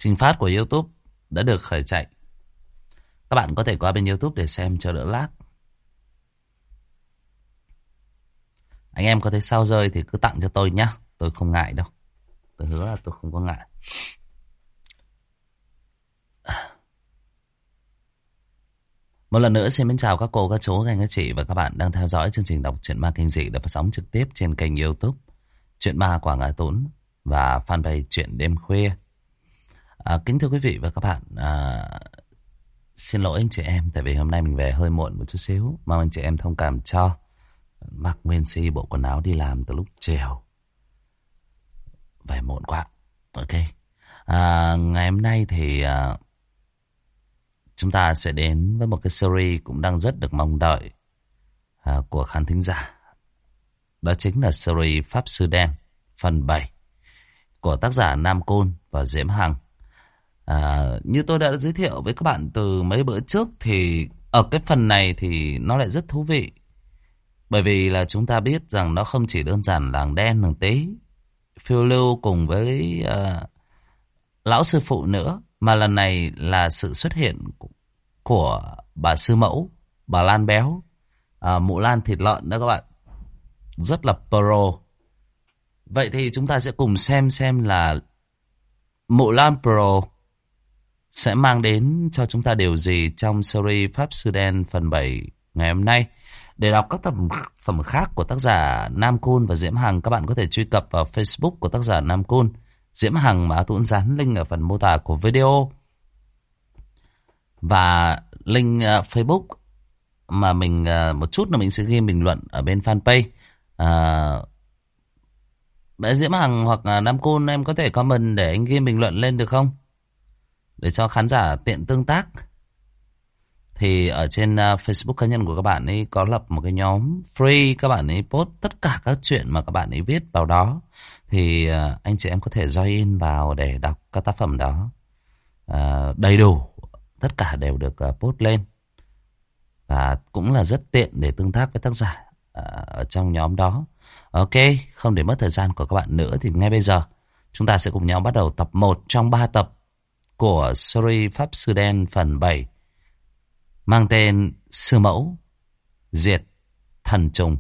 Trình phát của YouTube đã được khởi chạy. Các bạn có thể qua bên YouTube để xem cho đỡ lag. Anh em có thấy sao rơi thì cứ tặng cho tôi nhá. Tôi không ngại đâu. Tôi hứa là tôi không có ngại. Một lần nữa xin mến chào các cô, các chú, các anh, các chị và các bạn đang theo dõi chương trình đọc truyện ma kinh dị được phát sóng trực tiếp trên kênh YouTube Chuyện Ma Quảng Ngãi Tốn và fanpage Chuyện Đêm Khuya. Kính thưa quý vị và các bạn, xin lỗi anh chị em tại vì hôm nay mình về hơi muộn một chút xíu, mong anh chị em thông cảm cho. Mặc nguyên si bộ quần áo đi làm từ lúc chiều, về muộn quá. Ok. Ngày hôm nay thì chúng ta sẽ đến với một cái series cũng đang rất được mong đợi của khán thính giả. Đó chính là series Pháp Sư Đen phần 7 của tác giả Nam Côn và Diễm Hằng. Như tôi đã giới thiệu với các bạn từ mấy bữa trước thì ở cái phần này thì nó lại rất thú vị. Bởi vì là chúng ta biết rằng nó không chỉ đơn giản làng đen làng tí phiêu lưu cùng với lão sư phụ nữa, mà lần này là sự xuất hiện của bà sư mẫu, bà Lan béo, mụ Lan thịt lợn đó các bạn, rất là pro. Vậy thì chúng ta sẽ cùng xem là mụ Lan pro sẽ mang đến cho chúng ta điều gì trong series Pháp Sư Đen phần 7 ngày hôm nay. Để đọc các tác phẩm khác của tác giả Nam Côn và Diễm Hằng, các bạn có thể truy cập vào Facebook của tác giả Nam Côn, Diễm Hằng mà Tuấn dán link ở phần mô tả của video. Và link Facebook mà mình một chút là mình sẽ ghi bình luận ở bên fanpage. Bé Diễm Hằng hoặc Nam Côn, em có thể comment để anh ghi bình luận lên được không? Để cho khán giả tiện tương tác. Thì ở trên Facebook cá nhân của các bạn ấy có lập một cái nhóm free, các bạn ấy post tất cả các chuyện mà các bạn ấy viết vào đó. Thì anh chị em có thể join vào để đọc các tác phẩm đó đầy đủ. Tất cả đều được post lên. Và cũng là rất tiện để tương tác với tác giả ở trong nhóm đó. Ok, không để mất thời gian của các bạn nữa thì ngay bây giờ chúng ta sẽ cùng nhau bắt đầu tập 1 trong 3 tập của series Pháp Sư Đen phần 7 mang tên Sư Mẫu Diệt Thần Trùng.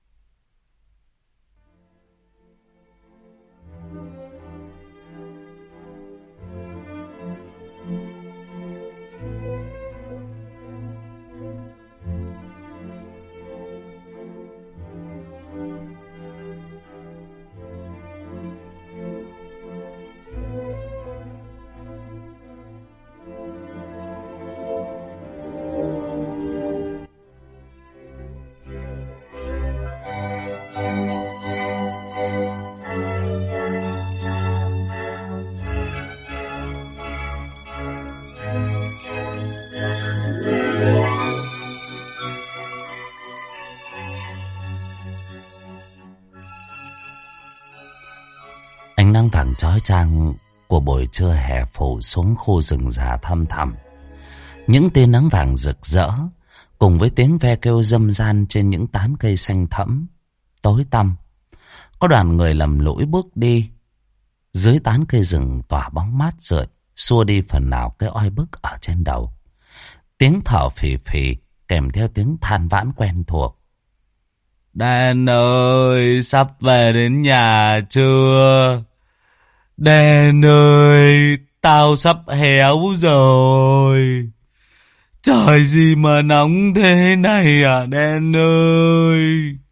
Ánh nắng vàng chói chang của buổi trưa hè phủ xuống khu rừng già thăm thẳm. Những tia nắng vàng rực rỡ cùng với tiếng ve kêu râm ran trên những tán cây xanh thẫm tối tăm. Có đoàn người lầm lũi bước đi dưới tán cây rừng tỏa bóng mát rượi, xua đi phần nào cái oi bức ở trên đầu. Tiếng thở phì phì kèm theo tiếng than vãn quen thuộc. Đen ơi, sắp về đến nhà chưa? Đen ơi, tao sắp héo rồi. Trời gì mà nóng thế này à Đen ơi.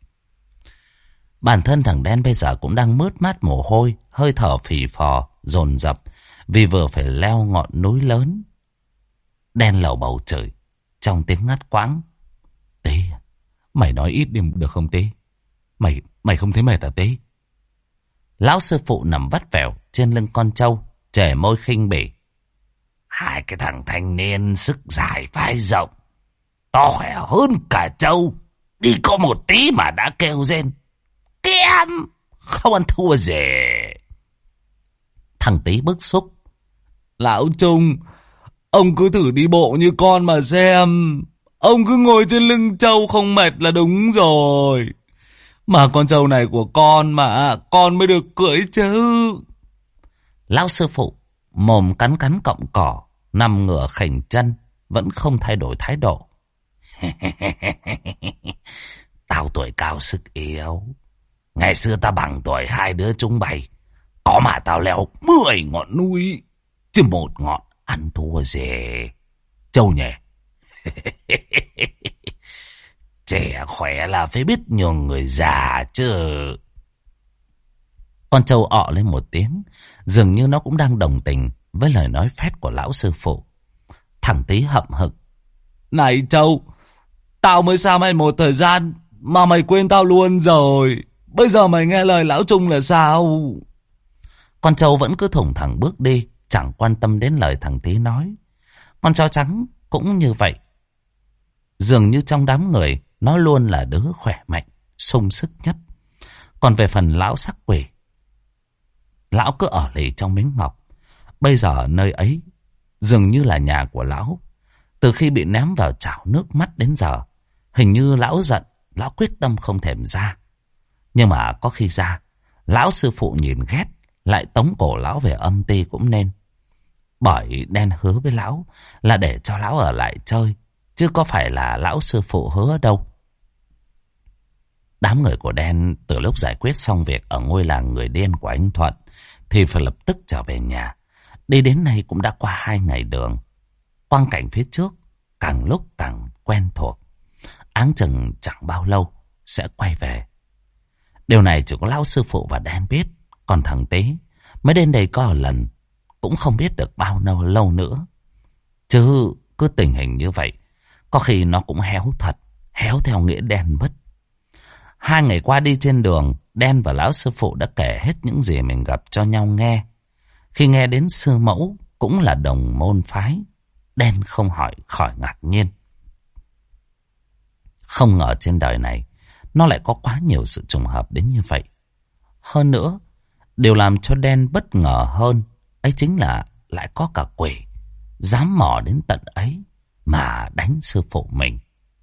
Bản thân thằng Đen bây giờ cũng đang mướt mát mồ hôi, hơi thở phì phò, dồn dập vì vừa phải leo ngọn núi lớn. Đen lầu bầu trời trong tiếng ngắt quãng. Tí, mày nói ít đi được không Tí? Mày không thấy mệt à Tí? Lão sư phụ nằm vắt vẻo trên lưng con trâu, chẻ môi khinh bỉ. Hai cái thằng thanh niên sức dài vai rộng, to khỏe hơn cả trâu, đi có một tí mà đã kêu rên. Kém, không ăn thua gì. Thằng Tí bức xúc. Lão Trung, ông cứ thử đi bộ như con mà xem. Ông cứ ngồi trên lưng trâu không mệt là đúng rồi. Mà con trâu này của con mà, con mới được cưỡi chứ. Lão sư phụ mồm cắn cắn cọng cỏ, nằm ngửa khểnh chân, vẫn không thay đổi thái độ. Tao tuổi cao sức yếu. Ngày xưa tao bằng tuổi hai đứa chúng bay. Có mà tao leo 10 ngọn núi, chứ một ngọn ăn thua gì. Châu nhỉ? Trẻ khỏe là phải biết nhường người già chứ. Con trâu ọ lên một tiếng, dường như nó cũng đang đồng tình với lời nói phét của lão sư phụ. Thằng Tý hậm hực. Này Châu, tao mới xa mày một thời gian mà mày quên tao luôn rồi. Bây giờ mày nghe lời lão Trung là sao? Con trâu vẫn cứ thủng thẳng bước đi, chẳng quan tâm đến lời thằng Tý nói. Con chó trắng cũng như vậy. Dường như trong đám người, nó luôn là đứa khỏe mạnh, sung sức nhất. Còn về phần lão sắc quỷ, lão cứ ở lì trong miếng ngọc. Bây giờ nơi ấy dường như là nhà của lão. Từ khi bị ném vào chảo nước mắt đến giờ, hình như lão giận, lão quyết tâm không thèm ra. Nhưng mà có khi ra, lão sư phụ nhìn ghét, lại tống cổ lão về âm ty cũng nên. Bởi đen hứa với lão là để cho lão ở lại chơi, chứ có phải là lão sư phụ hứa đâu. Đám người của đen từ lúc giải quyết xong việc ở ngôi làng người điên của anh Thuận thì phải lập tức trở về nhà. Đi đến nay cũng đã qua 2 ngày đường. Quang cảnh phía trước càng lúc càng quen thuộc. Áng chừng chẳng bao lâu sẽ quay về. Điều này chỉ có lão sư phụ và đen biết. Còn thằng Tế mới đến đây có một lần, cũng không biết được bao lâu nữa. Chứ cứ tình hình như vậy, có khi nó cũng héo thật, héo theo nghĩa đen mất. 2 ngày qua đi trên đường, đen và lão sư phụ đã kể hết những gì mình gặp cho nhau nghe. Khi nghe đến sư mẫu cũng là đồng môn phái, đen không khỏi ngạc nhiên. Không ngờ trên đời này nó lại có quá nhiều sự trùng hợp đến như vậy. Hơn nữa, điều làm cho đen bất ngờ hơn ấy chính là lại có cả quỷ dám mò đến tận ấy mà đánh sư phụ mình.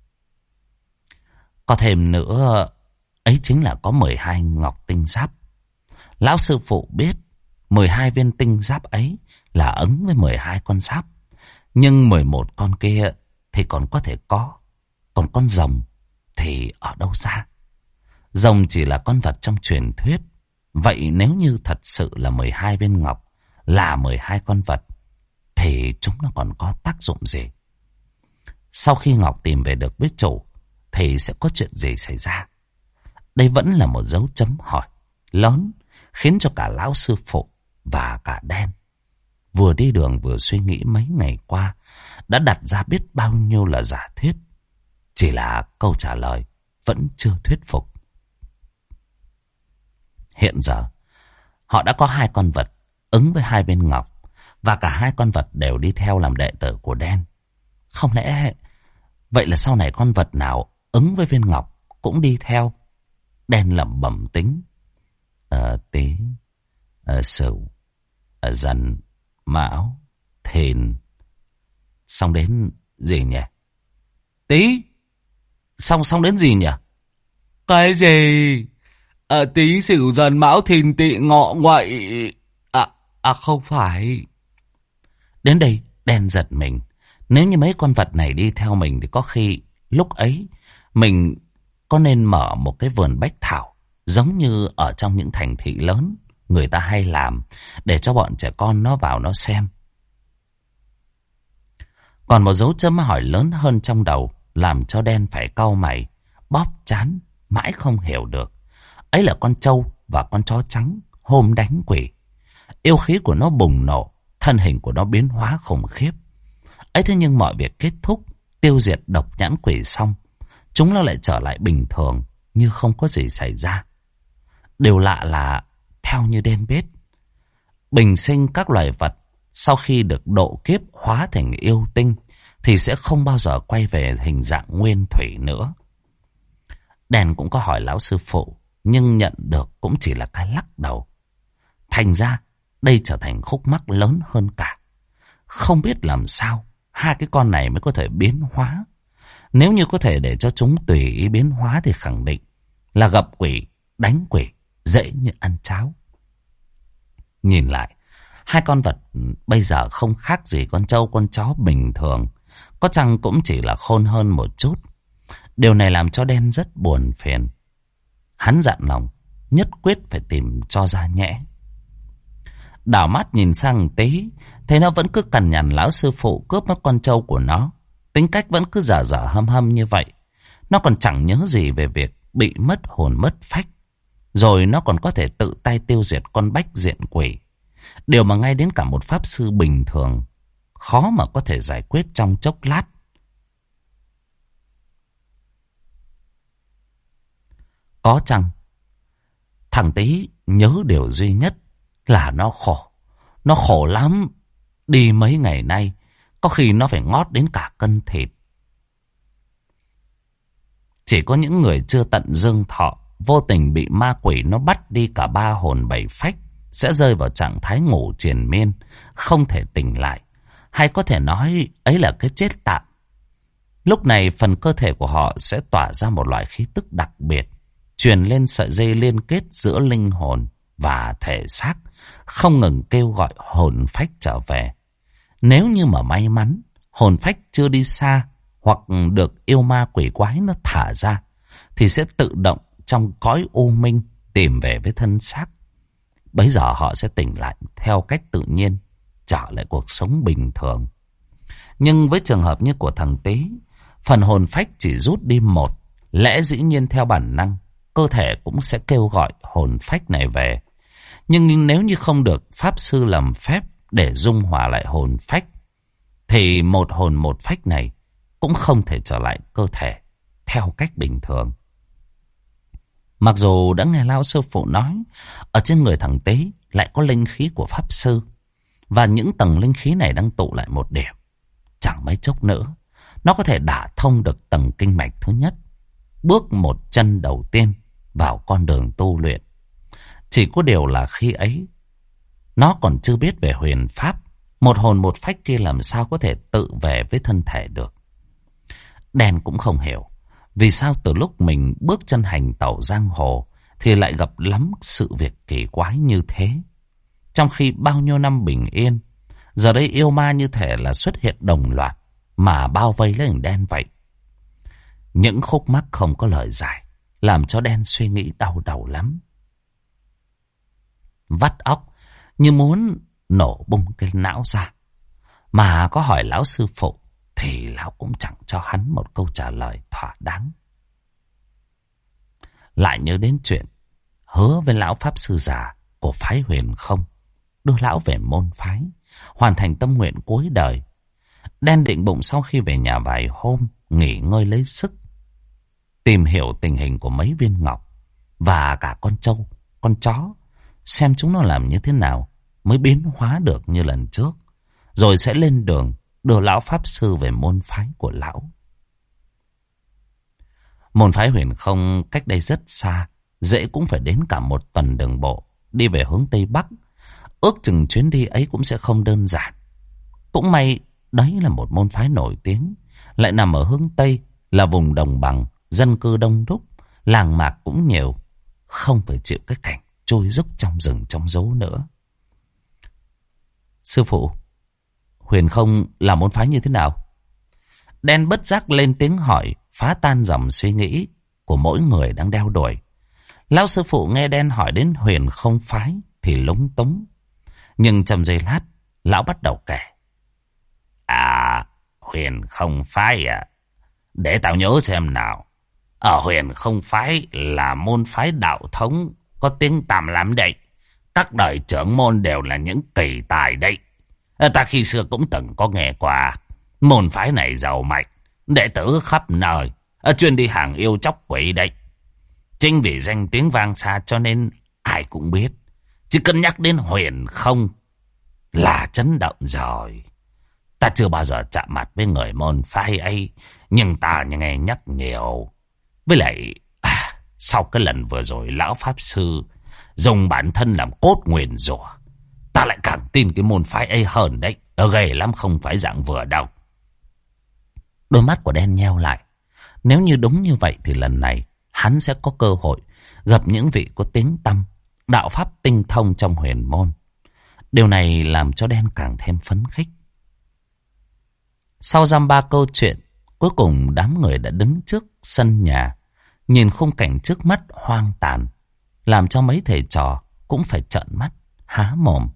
Có thêm nữa, ấy chính là có 12 ngọc tinh giáp. Lão sư phụ biết 12 viên tinh giáp ấy là ứng với 12 con giáp. Nhưng 11 con kia thì còn có thể có. Còn con rồng thì ở đâu ra? Rồng chỉ là con vật trong truyền thuyết. Vậy nếu như thật sự là 12 viên ngọc, là 12 con vật, thì chúng nó còn có tác dụng gì? Sau khi ngọc tìm về được biết chủ, thì sẽ có chuyện gì xảy ra? Đây vẫn là một dấu chấm hỏi lớn, khiến cho cả lão sư phụ và cả đen vừa đi đường vừa suy nghĩ mấy ngày qua, đã đặt ra biết bao nhiêu là giả thuyết. Chỉ là câu trả lời vẫn chưa thuyết phục. Hiện giờ, họ đã có 2 con vật ứng với 2 viên ngọc, và cả 2 con vật đều đi theo làm đệ tử của đen. Không lẽ vậy là sau này con vật nào ứng với viên ngọc cũng đi theo? Đen lẩm bẩm tính. Tý, Sửu, Dần, Mão, Thìn. Xong đến gì nhỉ? Tý, xong đến gì nhỉ? Cái gì? Tý, Sửu, Dần, Mão, Thìn, Tỵ, Ngọ, Ngoại. Không phải. Đến đây đen giật mình. Nếu như mấy con vật này đi theo mình thì có khi lúc ấy mình có nên mở một cái vườn bách thảo giống như ở trong những thành thị lớn người ta hay làm, để cho bọn trẻ con nó vào nó xem. Còn một dấu chấm hỏi lớn hơn trong đầu làm cho đen phải cau mày, bóp trán, mãi không hiểu được. Ấy là con trâu và con chó trắng hôm đánh quỷ. Yêu khí của nó bùng nổ, thân hình của nó biến hóa khủng khiếp. Ấy thế nhưng mọi việc kết thúc, tiêu diệt độc nhãn quỷ xong, chúng nó lại trở lại bình thường như không có gì xảy ra. Điều lạ là theo như đen biết, bình sinh các loài vật sau khi được độ kiếp hóa thành yêu tinh thì sẽ không bao giờ quay về hình dạng nguyên thủy nữa. Đen cũng có hỏi lão sư phụ, nhưng nhận được cũng chỉ là cái lắc đầu. Thành ra đây trở thành khúc mắc lớn hơn cả. Không biết làm sao 2 cái con này mới có thể biến hóa. Nếu như có thể để cho chúng tùy ý biến hóa thì khẳng định là gặp quỷ, đánh quỷ, dễ như ăn cháo. Nhìn lại, Hai con vật bây giờ không khác gì con trâu con chó bình thường. Có chăng cũng chỉ là khôn hơn một chút. Điều này làm cho Đen rất buồn phiền. Hắn dặn lòng nhất quyết phải tìm cho ra nhẽ. Đảo mắt nhìn sang tí, thấy nó vẫn cứ cằn nhằn lão sư phụ cướp mất con trâu của nó. Tính cách vẫn cứ dở dở hâm hâm như vậy. Nó còn chẳng nhớ gì về việc bị mất hồn mất phách. Rồi nó còn có thể tự tay tiêu diệt con bách diện quỷ. Điều mà ngay đến cả một pháp sư bình thường khó mà có thể giải quyết trong chốc lát. Có chăng thằng Tý nhớ điều duy nhất là nó khổ. Nó khổ lắm. Đi mấy ngày nay có khi nó phải ngót đến cả cân thịt. Chỉ có những người chưa tận dương thọ, vô tình bị ma quỷ nó bắt đi cả 3 hồn 7 phách, sẽ rơi vào trạng thái ngủ triền miên, không thể tỉnh lại. Hay có thể nói ấy là cái chết tạm. Lúc này phần cơ thể của họ sẽ tỏa ra một loại khí tức đặc biệt, truyền lên sợi dây liên kết giữa linh hồn và thể xác, không ngừng kêu gọi hồn phách trở về. Nếu như mà may mắn, hồn phách chưa đi xa hoặc được yêu ma quỷ quái nó thả ra, thì sẽ tự động trong cõi u minh tìm về với thân xác. Bấy giờ họ sẽ tỉnh lại theo cách tự nhiên, trở lại cuộc sống bình thường. Nhưng với trường hợp như của thằng Tý, phần hồn phách chỉ rút đi một, lẽ dĩ nhiên theo bản năng, cơ thể cũng sẽ kêu gọi hồn phách này về. Nhưng nếu như không được pháp sư làm phép để dung hòa lại hồn phách, thì một hồn một phách này cũng không thể trở lại cơ thể theo cách bình thường. Mặc dù đã nghe lão sư phụ nói, ở trên người thằng Tý lại có linh khí của pháp sư, và những tầng linh khí này đang tụ lại một điểm. Chẳng mấy chốc nữa, nó có thể đả thông được tầng kinh mạch thứ nhất, bước một chân đầu tiên vào con đường tu luyện. Chỉ có điều là khi ấy, nó còn chưa biết về huyền pháp, một hồn một phách kia làm sao có thể tự về với thân thể được. Đen cũng không hiểu vì sao từ lúc mình bước chân hành tẩu giang hồ thì lại gặp lắm sự việc kỳ quái như thế. Trong khi bao nhiêu năm bình yên, giờ đây yêu ma như thể là xuất hiện đồng loạt mà bao vây lấy thằng Đen vậy. Những khúc mắc không có lời giải làm cho Đen suy nghĩ đau đầu lắm. Vắt óc như muốn nổ bung cái não ra. Mà có hỏi lão sư phụ thì lão cũng chẳng cho hắn một câu trả lời thỏa đáng. Lại nhớ đến chuyện hứa với lão pháp sư già của phái Huyền Không, đưa lão về môn phái, hoàn thành tâm nguyện cuối đời. Đen định bụng sau khi về nhà vài hôm, nghỉ ngơi lấy sức, tìm hiểu tình hình của mấy viên ngọc và cả con trâu, con chó, xem chúng nó làm như thế nào mới biến hóa được như lần trước, rồi sẽ lên đường đưa lão pháp sư về môn phái của lão. Môn phái Huyền Không cách đây rất xa, dễ cũng phải đến cả 1 tuần đường bộ, đi về hướng Tây Bắc. Ước chừng chuyến đi ấy cũng sẽ không đơn giản. Cũng may đấy là một môn phái nổi tiếng, lại nằm ở hướng Tây, là vùng đồng bằng, dân cư đông đúc, làng mạc cũng nhiều, không phải chịu cái cảnh trôi dốc trong rừng trong dấu nữa. Sư phụ, Huyền Không là môn phái như thế nào? Đen bất giác lên tiếng hỏi, phá tan dòng suy nghĩ của mỗi người đang đeo đuổi. Lão sư phụ nghe Đen hỏi đến Huyền Không phái thì lúng túng. Nhưng trong giây lát, lão bắt đầu kể. Huyền Không phái à? Để tao nhớ xem nào. Ở Huyền Không phái là môn phái đạo thống có tiếng tăm lắm đấy. Các đời trưởng môn đều là những kỳ tài đấy. Ta khi xưa cũng từng có nghe qua. Môn phái này giàu mạnh, đệ tử khắp nơi, chuyên đi hàng yêu chóc quỷ đấy. Chính vì danh tiếng vang xa cho nên ai cũng biết. Chỉ cần nhắc đến Huyền Không là chấn động rồi. Ta chưa bao giờ chạm mặt với người môn phái ấy, nhưng ta nghe nhắc nhiều. Với lại, sau cái lần vừa rồi lão pháp sư dùng bản thân làm cốt nguyền rủa, ta lại càng tin cái môn phái ấy hơn đấy. Ghê lắm, không phải dạng vừa đâu. Đôi mắt của Đen nheo lại. Nếu như đúng như vậy thì lần này hắn sẽ có cơ hội gặp những vị có tiếng tăm, đạo pháp tinh thông trong huyền môn. Điều này làm cho Đen càng thêm phấn khích. Sau dăm ba câu chuyện, cuối cùng đám người đã đứng trước sân nhà, nhìn khung cảnh trước mắt hoang tàn, làm cho mấy thầy trò cũng phải trợn mắt, há mồm.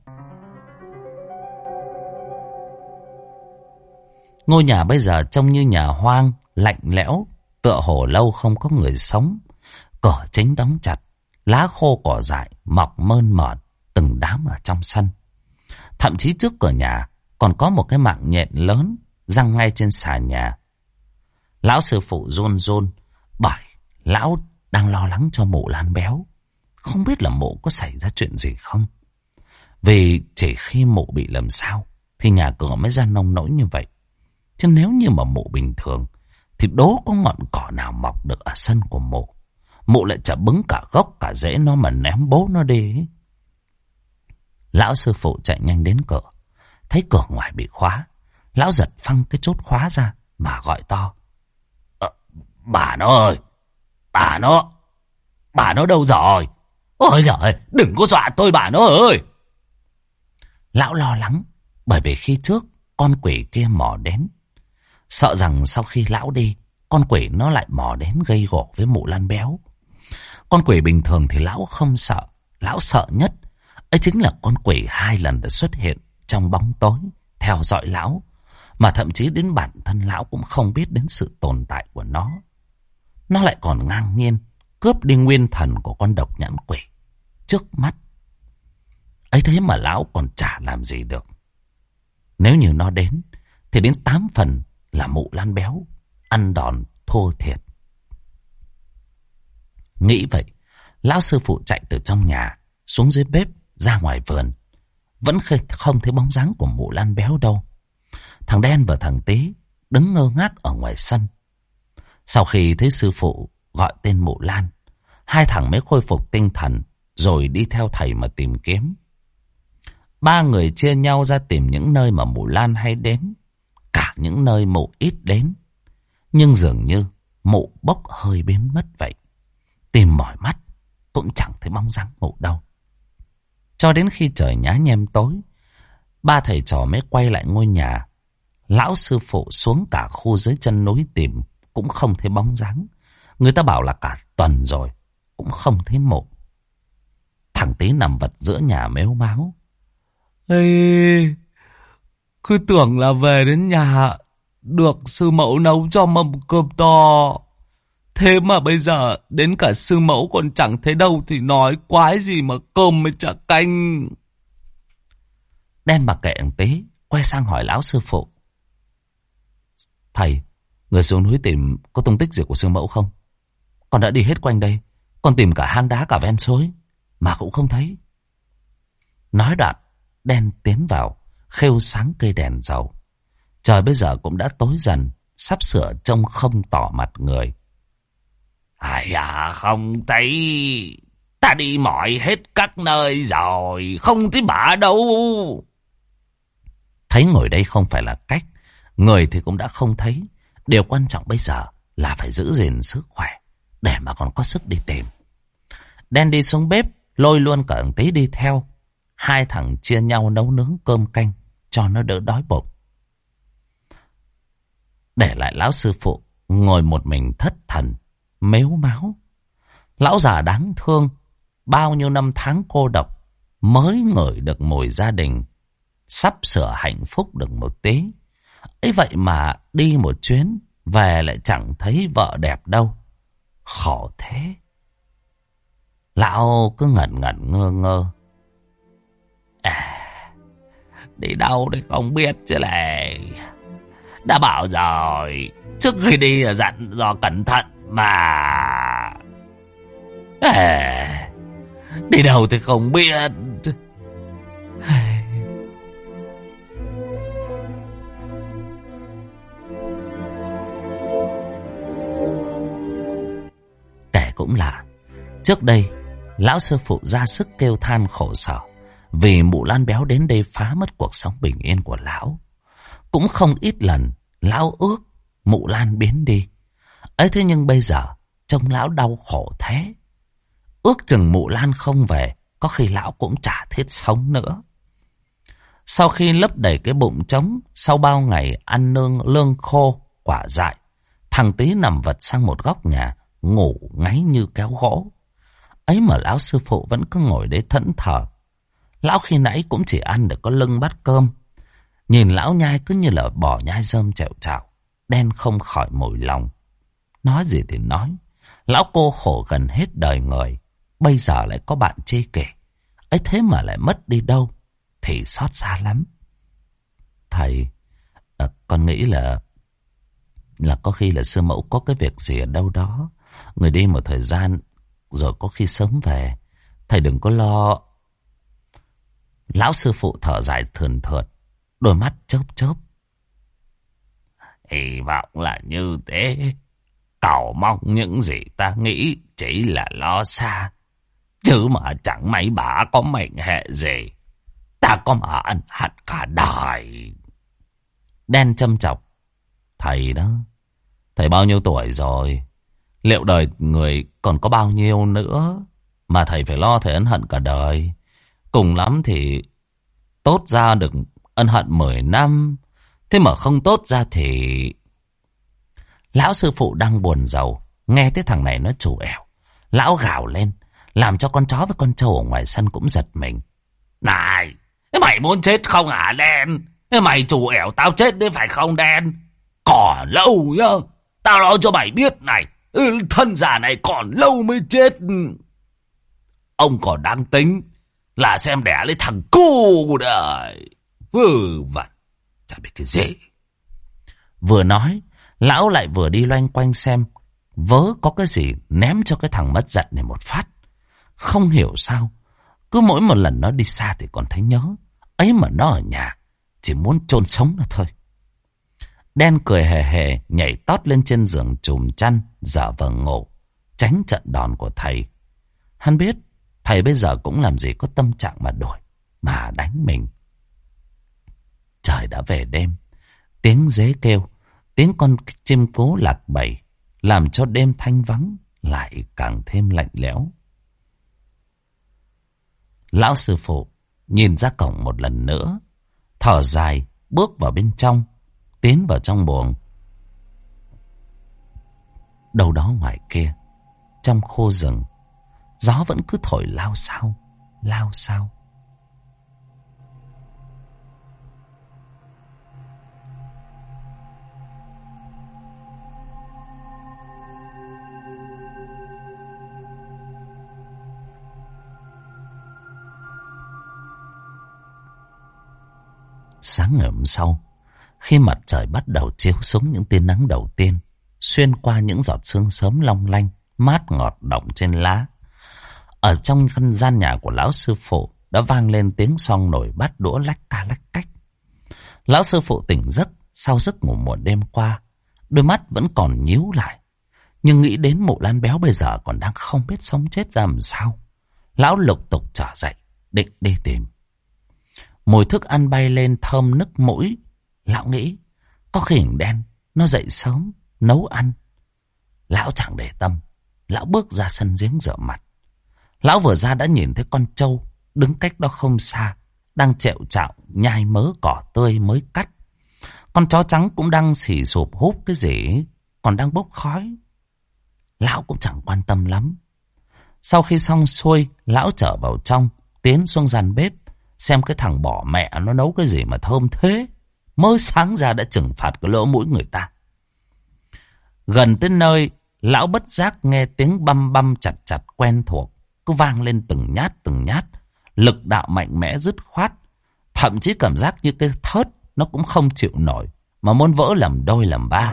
Ngôi nhà bây giờ trông như nhà hoang, lạnh lẽo, tựa hồ lâu không có người sống. Cửa chính đóng chặt, lá khô cỏ dại mọc mơn mởn từng đám ở trong sân. Thậm chí trước cửa nhà còn có một cái mạng nhện lớn giăng ngay trên xà nhà. Lão sư phụ run run bởi lão đang lo lắng cho mụ Lan Béo. Không biết là mụ có xảy ra chuyện gì không? Vì chỉ khi mụ bị làm sao thì nhà cửa mới ra nông nỗi như vậy. Chứ nếu như mà mụ bình thường thì đố có ngọn cỏ nào mọc được ở sân của mụ. Mụ lại chả bứng cả gốc cả rễ nó mà ném bố nó đi. Lão sư phụ chạy nhanh đến cửa, thấy cửa ngoài bị khóa. Lão giật phăng cái chốt khóa ra mà gọi to: Bà nó ơi, bà nó đâu rồi? Ôi giời, đừng có dọa tôi bà nó ơi. Lão lo lắng bởi vì khi trước con quỷ kia mò đến, sợ rằng sau khi lão đi, con quỷ nó lại mò đến gây gổ với mụ Lan Béo. Con quỷ bình thường thì lão không sợ, lão sợ nhất ấy chính là con quỷ 2 lần đã xuất hiện trong bóng tối theo dõi lão, mà thậm chí đến bản thân lão cũng không biết đến sự tồn tại của nó. Nó lại còn ngang nhiên cướp đi nguyên thần của con độc nhãn quỷ trước mắt. Ấy thế mà lão còn chả làm gì được. Nếu như nó đến thì đến 8 phần là mụ Lan Béo ăn đòn thua thiệt. Nghĩ vậy, lão sư phụ chạy từ trong nhà xuống dưới bếp ra ngoài vườn. Vẫn không thấy bóng dáng của mụ Lan Béo đâu. Thằng Đen và thằng Tí đứng ngơ ngác ở ngoài sân. Sau khi thấy sư phụ gọi tên mụ Lan, hai thằng mới khôi phục tinh thần rồi đi theo thầy mà tìm kiếm. 3 người chia nhau ra tìm những nơi mà mụ Lan hay đến, cả những nơi mụ ít đến. Nhưng dường như mụ bốc hơi biến mất vậy. Tìm mỏi mắt cũng chẳng thấy bóng dáng mụ đâu. Cho đến khi trời nhá nhem tối, 3 thầy trò mới quay lại ngôi nhà. Lão sư phụ xuống cả khu dưới chân núi tìm cũng không thấy bóng dáng. Người ta bảo là cả tuần rồi cũng không thấy mụ. Thằng Tí nằm vật giữa nhà mếu máo: Ê, cứ tưởng là về đến nhà được sư mẫu nấu cho mâm cơm to. Thế mà bây giờ đến cả sư mẫu còn chẳng thấy đâu thì nói quái gì mà cơm mới chả canh. Đen mặc kệ thằng Tí, quay sang hỏi lão sư phụ: Thầy, người xuống núi tìm có tung tích gì của sư mẫu không? Con đã đi hết quanh đây, con tìm cả hang đá cả ven suối mà cũng không thấy. Nói đoạn, Đen tiến vào khêu sáng cây đèn dầu. Trời bây giờ cũng đã tối dần, sắp sửa trông không tỏ mặt người. Ai à, không thấy. Ta đi mỏi hết các nơi rồi, không thấy bà đâu. Thấy ngồi đây không phải là cách, người thì cũng đã không thấy. Điều quan trọng bây giờ là phải giữ gìn sức khỏe để mà còn có sức đi tìm. Đen đi xuống bếp, lôi luôn cả thằng Tí đi theo. Hai thằng chia nhau nấu nướng cơm canh cho nó đỡ đói bụng. Để lại lão sư phụ ngồi một mình thất thần, mếu máo. Lão già đáng thương, bao nhiêu năm tháng cô độc mới ngửi được mùi gia đình, sắp sửa hạnh phúc được một tí. Ấy vậy mà đi một chuyến về lại chẳng thấy vợ đẹp đâu. Khổ thế. Lão cứ ngẩn ngẩn ngơ ngơ. Đi đâu thì không biết chứ này. Đã bảo rồi, trước khi đi là dặn dò cẩn thận mà. Đi đâu thì không biết. Kể cũng là, trước đây lão sư phụ ra sức kêu than khổ sở vì mụ Lan Béo đến đây phá mất cuộc sống bình yên của lão. Cũng không ít lần lão ước mụ Lan biến đi. Ấy thế nhưng bây giờ trông lão đau khổ thế, ước chừng mụ Lan không về, có khi lão cũng chả thiết sống nữa. Sau khi lấp đầy cái bụng trống, sau bao ngày ăn lương khô, quả dại, thằng Tý nằm vật sang một góc nhà, ngủ ngáy như kéo gỗ. Ấy mà lão sư phụ vẫn cứ ngồi đấy thẫn thờ. Lão khi nãy cũng chỉ ăn được có lưng bát cơm. Nhìn lão nhai cứ như là bò nhai rơm chẹo chạo. Đen không khỏi mồi lòng. Nói gì thì nói, lão cô khổ gần hết đời người, bây giờ lại có bạn chê kể. Ấy thế mà lại mất đi đâu, thì xót xa lắm. Thầy, con nghĩ là có khi là sư mẫu có cái việc gì ở đâu đó. Người đi một thời gian, rồi có khi sớm về. Thầy đừng có lo. Lão sư phụ thở dài thườn thượt, đôi mắt chớp chớp. Hy vọng là như thế. Cầu mong những gì ta nghĩ chỉ là lo xa. Chứ mà chẳng mấy bà có mệnh hệ gì. Ta có mà ân hận cả đời. Đen châm chọc. Thầy đó, thầy bao nhiêu tuổi rồi? Liệu đời người còn có bao nhiêu nữa mà thầy phải lo thầy ân hận cả đời? Cùng lắm thì tốt ra được ân hận 10 năm. Thế mà không tốt ra thì... Lão sư phụ đang buồn rầu, nghe thấy thằng này nó chủ ẻo. Lão gào lên, làm cho con chó với con trâu ở ngoài sân cũng giật mình. Này, mày muốn chết không hả Đen? Mày chủ ẻo tao chết đấy phải không Đen? Còn lâu nhá, tao nói cho mày biết này, thân già này còn lâu mới chết. Ông còn đang tính là xem đẻ lấy thằng cu đời. Vớ vẩn, chả biết cái gì. Vừa nói, lão lại vừa đi loanh quanh xem vớ có cái gì ném cho cái thằng mất giận này một phát. Không hiểu sao, cứ mỗi một lần nó đi xa thì còn thấy nhớ. Ấy mà nó ở nhà chỉ muốn chôn sống nó thôi. Đen cười hề hề nhảy tót lên trên giường chùm chăn, giả vờ ngủ, tránh trận đòn của thầy. Hắn biết thầy bây giờ cũng làm gì có tâm trạng mà đuổi, mà đánh mình. Trời đã về đêm, tiếng dế kêu, tiếng con chim cố lạc bầy, làm cho đêm thanh vắng lại càng thêm lạnh lẽo. Lão sư phụ nhìn ra cổng một lần nữa, thở dài bước vào bên trong, tiến vào trong buồng. Đâu đó ngoài kia, trong khô rừng, gió vẫn cứ thổi lao xao, lao xao. Sáng ngày hôm sau, khi mặt trời bắt đầu chiếu xuống những tia nắng đầu tiên, xuyên qua những giọt sương sớm long lanh, mát ngọt động trên lá. Ở trong căn gian nhà của lão sư phụ đã vang lên tiếng xoong nồi bát đũa lách ca lách cách. Lão sư phụ tỉnh giấc sau giấc ngủ muộn đêm qua, đôi mắt vẫn còn nhíu lại. Nhưng nghĩ đến mụ Lan béo bây giờ còn đang không biết sống chết ra làm sao. Lão lục tục trở dậy, định đi tìm. Mùi thức ăn bay lên thơm nức mũi. Lão nghĩ có khi thằng Đen nó dậy sớm nấu ăn. Lão chẳng để tâm, lão bước ra sân giếng rửa mặt. Lão vừa ra đã nhìn thấy con trâu đứng cách đó không xa, đang chẹo chạo nhai mớ cỏ tươi mới cắt. Con chó trắng cũng đang xì sụp húp cái gì, còn đang bốc khói. Lão cũng chẳng quan tâm lắm. Sau khi xong xuôi, lão trở vào trong, tiến xuống gian bếp, xem cái thằng bỏ mẹ nó nấu cái gì mà thơm thế. Mới sáng ra đã trừng phạt cái lỗ mũi người ta. Gần tới nơi, lão bất giác nghe tiếng băm băm chặt chặt quen thuộc, cứ vang lên từng nhát, lực đạo mạnh mẽ dứt khoát. Thậm chí cảm giác như cái thớt nó cũng không chịu nổi, mà muốn vỡ làm đôi làm ba.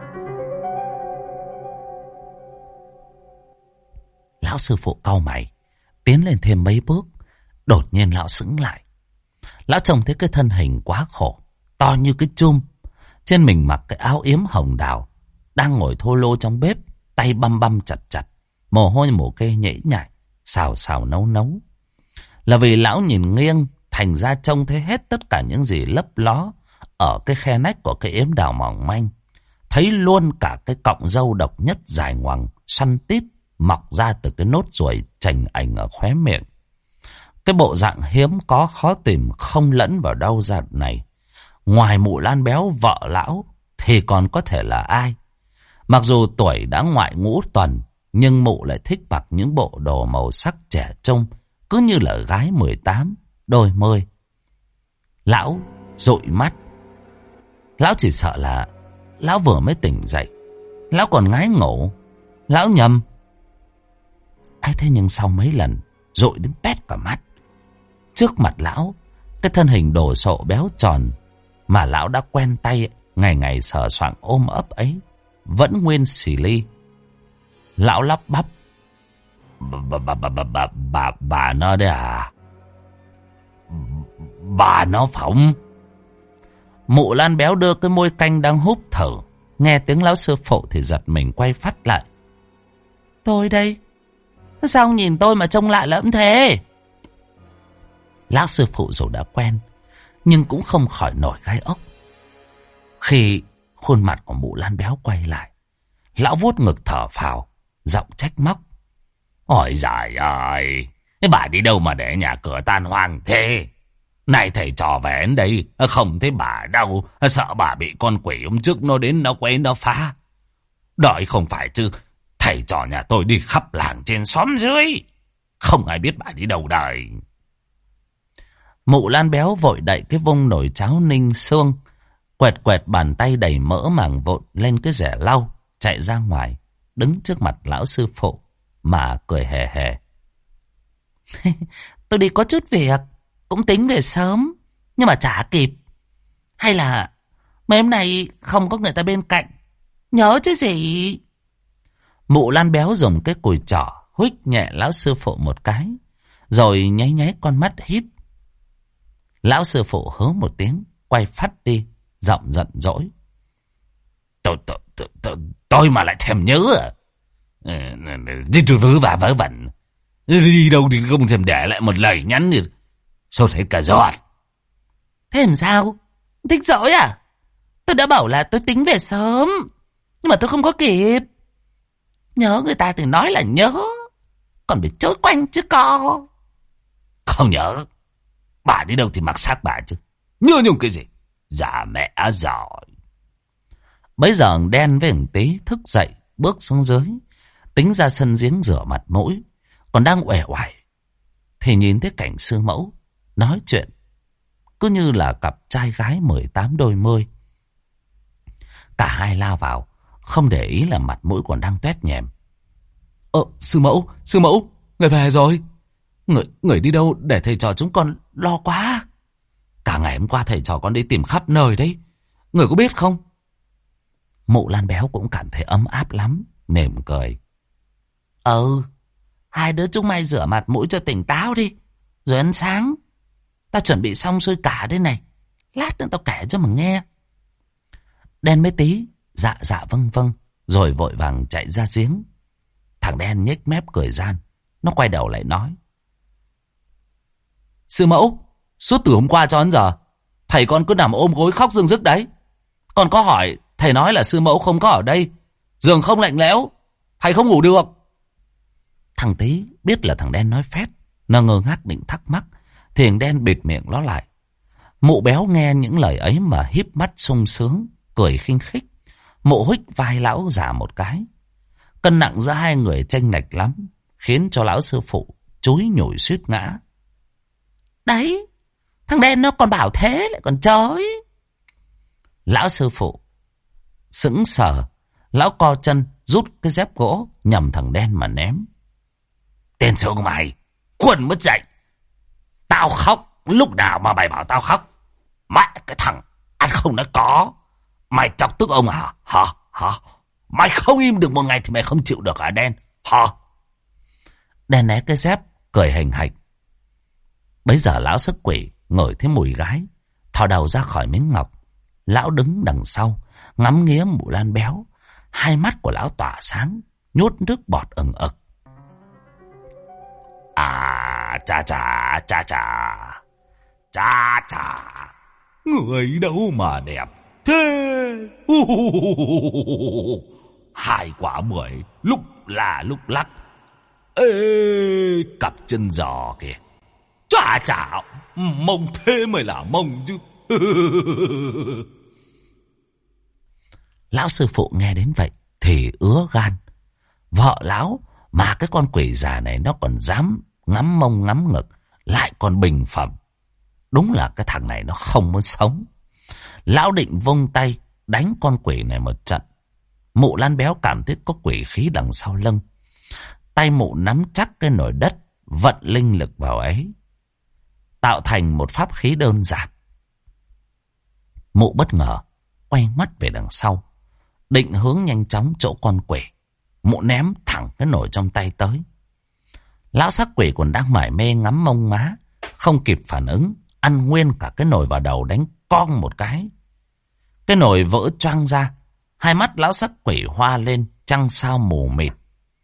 Lão sư phụ cau mày, tiến lên thêm mấy bước. Đột nhiên lão sững lại. Lão trông thấy cái thân hình quá khổ, to như cái chum, trên mình mặc cái áo yếm hồng đào, đang ngồi thô lô trong bếp, tay băm băm chặt chặt, mồ hôi mồ kê nhễ nhại, xào xào nấu nấu. Là vì lão nhìn nghiêng, thành ra trông thấy hết tất cả những gì lấp ló ở cái khe nách của cái yếm đào mỏng manh. Thấy luôn cả cái cọng râu độc nhất dài ngoằng, xoăn tít, mọc ra từ cái nốt ruồi chành ảnh ở khóe miệng. Cái bộ dạng hiếm có khó tìm không lẫn vào đâu ra này. Ngoài mụ Lan Béo vợ lão thì còn có thể là ai? Mặc dù tuổi đã ngoại ngũ tuần, nhưng mụ lại thích mặc những bộ đồ màu sắc trẻ trung, cứ như là gái 18, đôi mươi. Lão dụi mắt. Lão chỉ sợ là lão vừa mới tỉnh dậy, lão còn ngái ngủ, lão nhầm. Ai thế nhưng sau mấy lần dụi đến tét cả mắt, trước mặt lão, cái thân hình đồ sộ béo tròn mà lão đã quen tay ngày ngày sờ soạng ôm ấp ấy vẫn nguyên xì ly. Lão lắp bắp: Bà nó đấy à? Bà nó phỏng. Mụ Lan Béo đưa cái môi canh đang húp thở, nghe tiếng lão sư phụ thì giật mình quay phát lại. Tôi đây. Sao ông nhìn tôi mà trông lạ lẫm thế? Lão sư phụ dù đã quen, nhưng cũng không khỏi nổi gai ốc. Khi khuôn mặt của mụ Lan Béo quay lại, lão vuốt ngực thở phào, giọng trách móc: Ôi giời ơi, cái bà đi đâu mà để nhà cửa tan hoang thế? Này thầy trò về đến đây, không thấy bà đâu, sợ bà bị con quỷ hôm trước nó đến nó quấy nó phá. Đợi không phải chứ, thầy trò nhà tôi đi khắp làng trên xóm dưới, không ai biết bà đi đâu đời. Mụ Lan Béo vội đậy cái vung nồi cháo ninh xương, quẹt quẹt bàn tay đầy mỡ màng vụn lên cái rẻ lau, chạy ra ngoài, đứng trước mặt lão sư phụ mà cười hề hề. Tôi đi có chút việc, cũng tính về sớm, nhưng mà chả kịp. Hay là mấy hôm nay không có người ta bên cạnh, nhớ chứ gì. Mụ Lan Béo dùng cái cùi trỏ huých nhẹ lão sư phụ một cái, rồi nháy nháy con mắt híp. Lão sư phụ hứ một tiếng, quay phắt đi, giọng giận dỗi: Tôi mà lại thèm nhớ à? Đi vớ và vớ vẩn, đi đâu thì không thèm để lại một lời nhắn thì sốt hết cả giọt. Thế làm sao? Thích dỗi à? Tôi đã bảo là tôi tính về sớm, nhưng mà tôi không có kịp. Nhớ người ta thì nói là nhớ, còn bị trối quanh chứ co. Không nhớ. Bà đi đâu thì mặc xác bà chứ, nhớ nhung cái gì? Dạ mẹ rồi. Bấy giờ thằng Đen với thằng Tí thức dậy, bước xuống dưới, tính ra sân giếng rửa mặt mũi, còn đang uể oải thì nhìn thấy cảnh sư mẫu nói chuyện cứ như là cặp trai gái 18 đôi mươi. Cả hai lao vào, không để ý là mặt mũi còn đang toét nhèm. Sư mẫu, người về rồi. Người đi đâu để thầy trò chúng con lo quá. Cả ngày hôm qua thầy trò con đi tìm khắp nơi đấy, người có biết không? Mụ Lan Béo cũng cảm thấy ấm áp lắm, mỉm cười: Hai đứa chúng mày rửa mặt mũi cho tỉnh táo đi, rồi ăn sáng. Tao chuẩn bị xong xuôi cả đây này, lát nữa tao kể cho mà nghe. Đen với Tí dạ dạ vâng vâng, rồi vội vàng chạy ra giếng. Thằng Đen nhếch mép cười gian, nó quay đầu lại nói: Sư mẫu, suốt từ hôm qua cho đến giờ, thầy con cứ nằm ôm gối khóc rưng rức đấy. Con có hỏi, thầy nói là sư mẫu không có ở đây, giường không lạnh lẽo, thầy không ngủ được. Thằng Tí biết là thằng Đen nói phét, nó ngơ ngác định thắc mắc, thì thằng Đen bịt miệng nó lại. Mụ Béo nghe những lời ấy mà híp mắt sung sướng, cười khinh khích. Mụ huých vai lão già một cái. Cân nặng giữa hai người chênh lệch lắm, khiến cho lão sư phụ chúi nhủi suýt ngã. Đấy, thằng Đen nó còn bảo thế lại còn chối. Lão sư phụ sững sờ, lão co chân rút cái dép gỗ nhằm thằng Đen mà ném. Tên xương mày, quần mất dậy. Tao khóc lúc nào mà mày bảo tao khóc? Mẹ cái thằng ăn không nói có, mày chọc tức ông hả? Hả? Mày không im được một ngày thì mày không chịu được hả Đen? Hả? Đen né cái dép, cười hình hạch. Bấy giờ lão sức quỷ ngửi thấy mùi gái, thò đầu ra khỏi miếng ngọc. Lão đứng đằng sau, ngắm nghía mụ Lan Béo. Hai mắt của lão tỏa sáng, nhốt nước bọt ừng ực. Chà, người đâu mà đẹp thế. Hai quả bưởi lúc là lúc lắc. Ê, cặp chân giò kìa, Chà chà, mông thế mới là mông chứ. Lão sư phụ nghe đến vậy thì ứa gan. Vợ lão mà cái con quỷ già này nó còn dám ngắm mông ngắm ngực, lại còn bình phẩm. Đúng là cái thằng này nó không muốn sống. Lão định vung tay đánh con quỷ này một trận. Mụ Lan Béo cảm thấy có quỷ khí đằng sau lưng. Tay mụ nắm chắc cái nồi đất, vận linh lực vào ấy, tạo thành một pháp khí đơn giản. Mụ bất ngờ quay mắt về đằng sau, định hướng nhanh chóng chỗ con quỷ. Mụ ném thẳng cái nồi trong tay tới. Lão sắc quỷ còn đang mải mê ngắm mông má, không kịp phản ứng, ăn nguyên cả cái nồi vào đầu, đánh cong một cái. Cái nồi vỡ choang ra. Hai mắt lão sắc quỷ hoa lên, trăng sao mù mịt.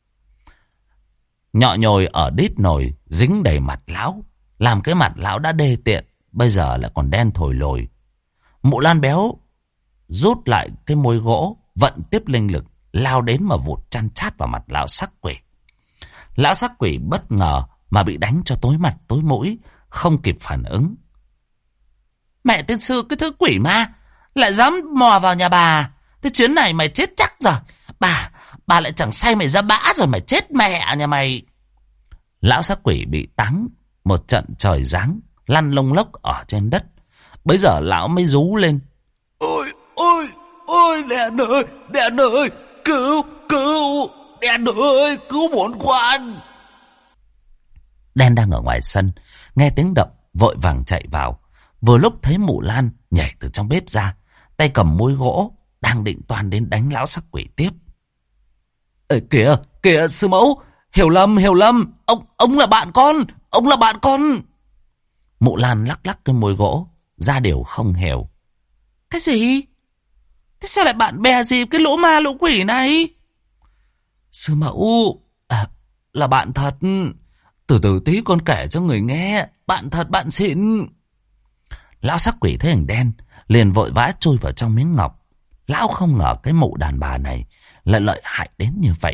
Nhọ nhồi ở đít nồi dính đầy mặt lão, làm cái mặt lão đã đê tiện, bây giờ lại còn đen thồi lồi. Mụ Lan Béo rút lại cái môi gỗ, vận tiếp linh lực, lao đến mà vụt chăn chát vào mặt lão sắc quỷ. Lão sắc quỷ bất ngờ mà bị đánh cho tối mặt tối mũi, không kịp phản ứng. Mẹ tiên sư, cái thứ quỷ ma lại dám mò vào nhà bà. Thế chuyến này mày chết chắc rồi. Bà lại chẳng say mày ra bã rồi, mày chết mẹ nhà mày. Lão sắc quỷ bị táng một trận trời giáng, lăn lông lốc ở trên đất. Bấy giờ lão mới rú lên. Ôi, đèn ơi, cứu, đèn ơi, cứu bổn quan. Đen đang ở ngoài sân, nghe tiếng động, vội vàng chạy vào. Vừa lúc thấy mụ Lan nhảy từ trong bếp ra, tay cầm môi gỗ, đang định toan đến đánh lão sắc quỷ tiếp. Ê, kìa, sư mẫu, hiểu lầm, ông là bạn con. Mụ Lan lắc cái môi gỗ, ra điều không hiểu. Cái gì? Thế sao lại bạn bè gì cái lũ ma lũ quỷ này? Sư mẫu, là bạn thật. Từ tí con kể cho người nghe, bạn thật bạn xịn. Lão sắc quỷ thấy hình đen, liền vội vã chui vào trong miếng ngọc. Lão không ngờ cái mụ đàn bà này lại lợi hại đến như vậy.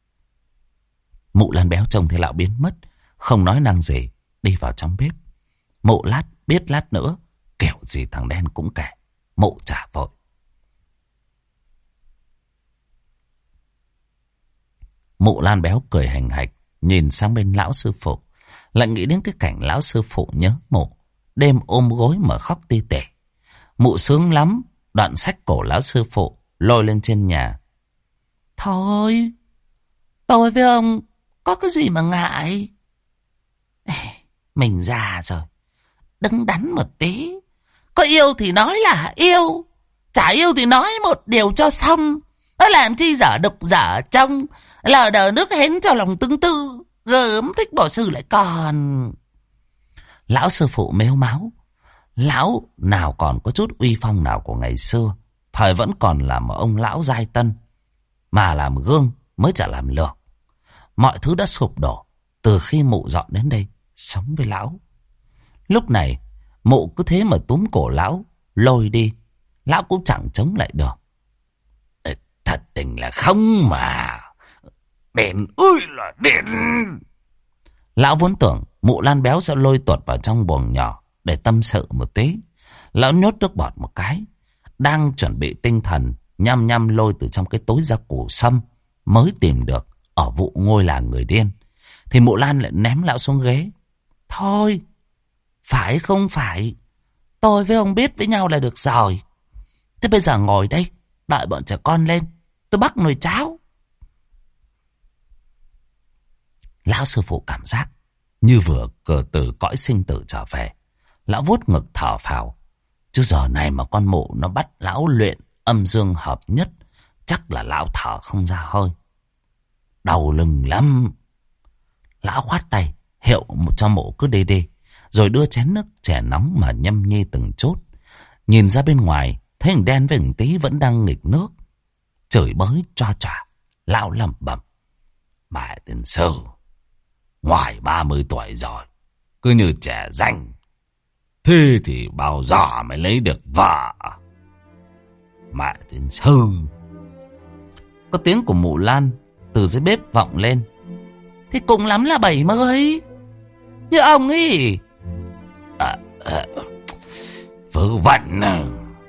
Mụ Lan Béo trông thấy lão biến mất, không nói năng gì, đi vào trong bếp. Mụ biết lát nữa kiểu gì thằng đen cũng kể. Mụ trả vội. Mụ Lan Béo cười hành hạch, nhìn sang bên lão sư phụ, lại nghĩ đến cái cảnh lão sư phụ nhớ mụ, đêm ôm gối mà khóc ti tể. Mụ sướng lắm, đoạn xách cổ lão sư phụ lôi lên trên nhà. Thôi, tôi với ông có cái gì mà ngại. Mình già rồi, đứng đắn một tí. Có yêu thì nói là yêu, chả yêu thì nói một điều cho xong. Nó làm chi dở đục dở trông, lờ đờ nước hến cho lòng tương tư, gớm thích bỏ sư lại còn. Lão sư phụ mếu máo. Lão nào còn có chút uy phong nào của ngày xưa. Thời vẫn còn là một ông lão giai tân, mà làm gương mới chả làm lược. Mọi thứ đã sụp đổ từ khi mụ dọn đến đây sống với lão. Lúc này mụ cứ thế mà túm cổ lão lôi đi, lão cũng chẳng chống lại được. Thật tình là không mà. Đèn ơi là đèn. Lão vốn tưởng mụ Lan Béo sẽ lôi tuột vào trong buồng nhỏ để tâm sự một tí. Lão nhốt nước bọt một cái, đang chuẩn bị tinh thần nhăm lôi từ trong cái túi ra củ sâm mới tìm được ở vụ ngôi làng người điên, thì mụ Lan lại ném lão xuống ghế. Thôi, phải không phải, tôi với ông biết với nhau là được rồi. Thế bây giờ ngồi đây, đợi bọn trẻ con lên, tôi bắc nồi cháo. Lão sư phụ cảm giác như vừa từ cõi sinh tử trở về. Lão vuốt ngực thở phào. Chứ giờ này mà con mụ nó bắt lão luyện âm dương hợp nhất, chắc là lão thở không ra hơi. Đau lưng lắm. Lão khoát tay hiệu cho mụ cứ đi, rồi đưa chén nước chè nóng mà nhâm nhi từng chút. Nhìn ra bên ngoài, thấy thằng đen với thằng tí vẫn đang nghịch nước, chửi bới choa choa. Lão lẩm bẩm: mẹ tiền sư, ngoài 30 tuổi rồi, cứ như trẻ danh, thế thì bao giờ mới lấy được vợ. Mẹ tiền sư. Có tiếng của mụ Lan từ dưới bếp vọng lên. Thì cùng lắm là 70. Như ông ấy Vớ vẩn à.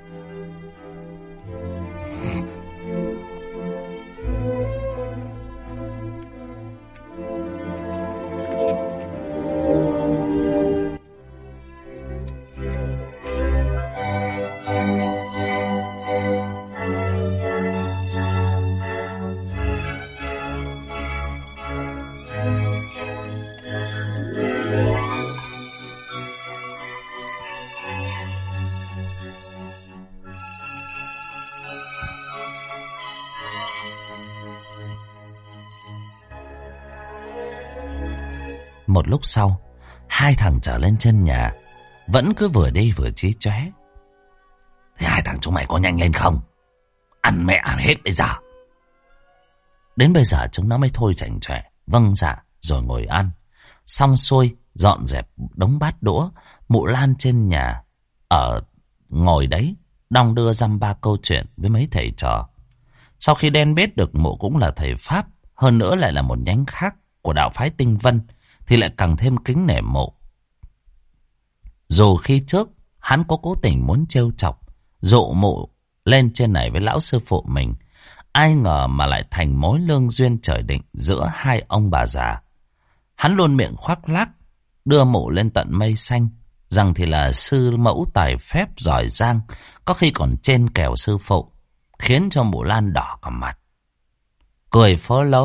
Một lúc sau, hai thằng trở lên chân nhà, vẫn cứ vừa đi vừa chí chóe. Thế hai thằng chúng mày có nhanh lên không? Ăn mẹ hết bây giờ. Đến bây giờ chúng nó mới thôi chảnh chọe, vâng dạ rồi ngồi ăn. Xong xuôi dọn dẹp đống bát đũa, mụ Lan trên nhà ở ngồi đấy đong đưa dăm ba câu chuyện với mấy thầy trò. Sau khi đen biết được mụ cũng là thầy Pháp, hơn nữa lại là một nhánh khác của đạo phái Tinh Vân, thì lại càng thêm kính nể mụ. Dù khi trước hắn có cố tình muốn trêu chọc dụ mụ lên trên này với lão sư phụ mình, ai ngờ mà lại thành mối lương duyên trời định giữa hai ông bà già. Hắn luôn miệng khoác lác đưa mụ lên tận mây xanh, rằng thì là sư mẫu tài phép giỏi giang, có khi còn trên kèo sư phụ, khiến cho mụ Lan đỏ cả mặt, cười phớ lớ.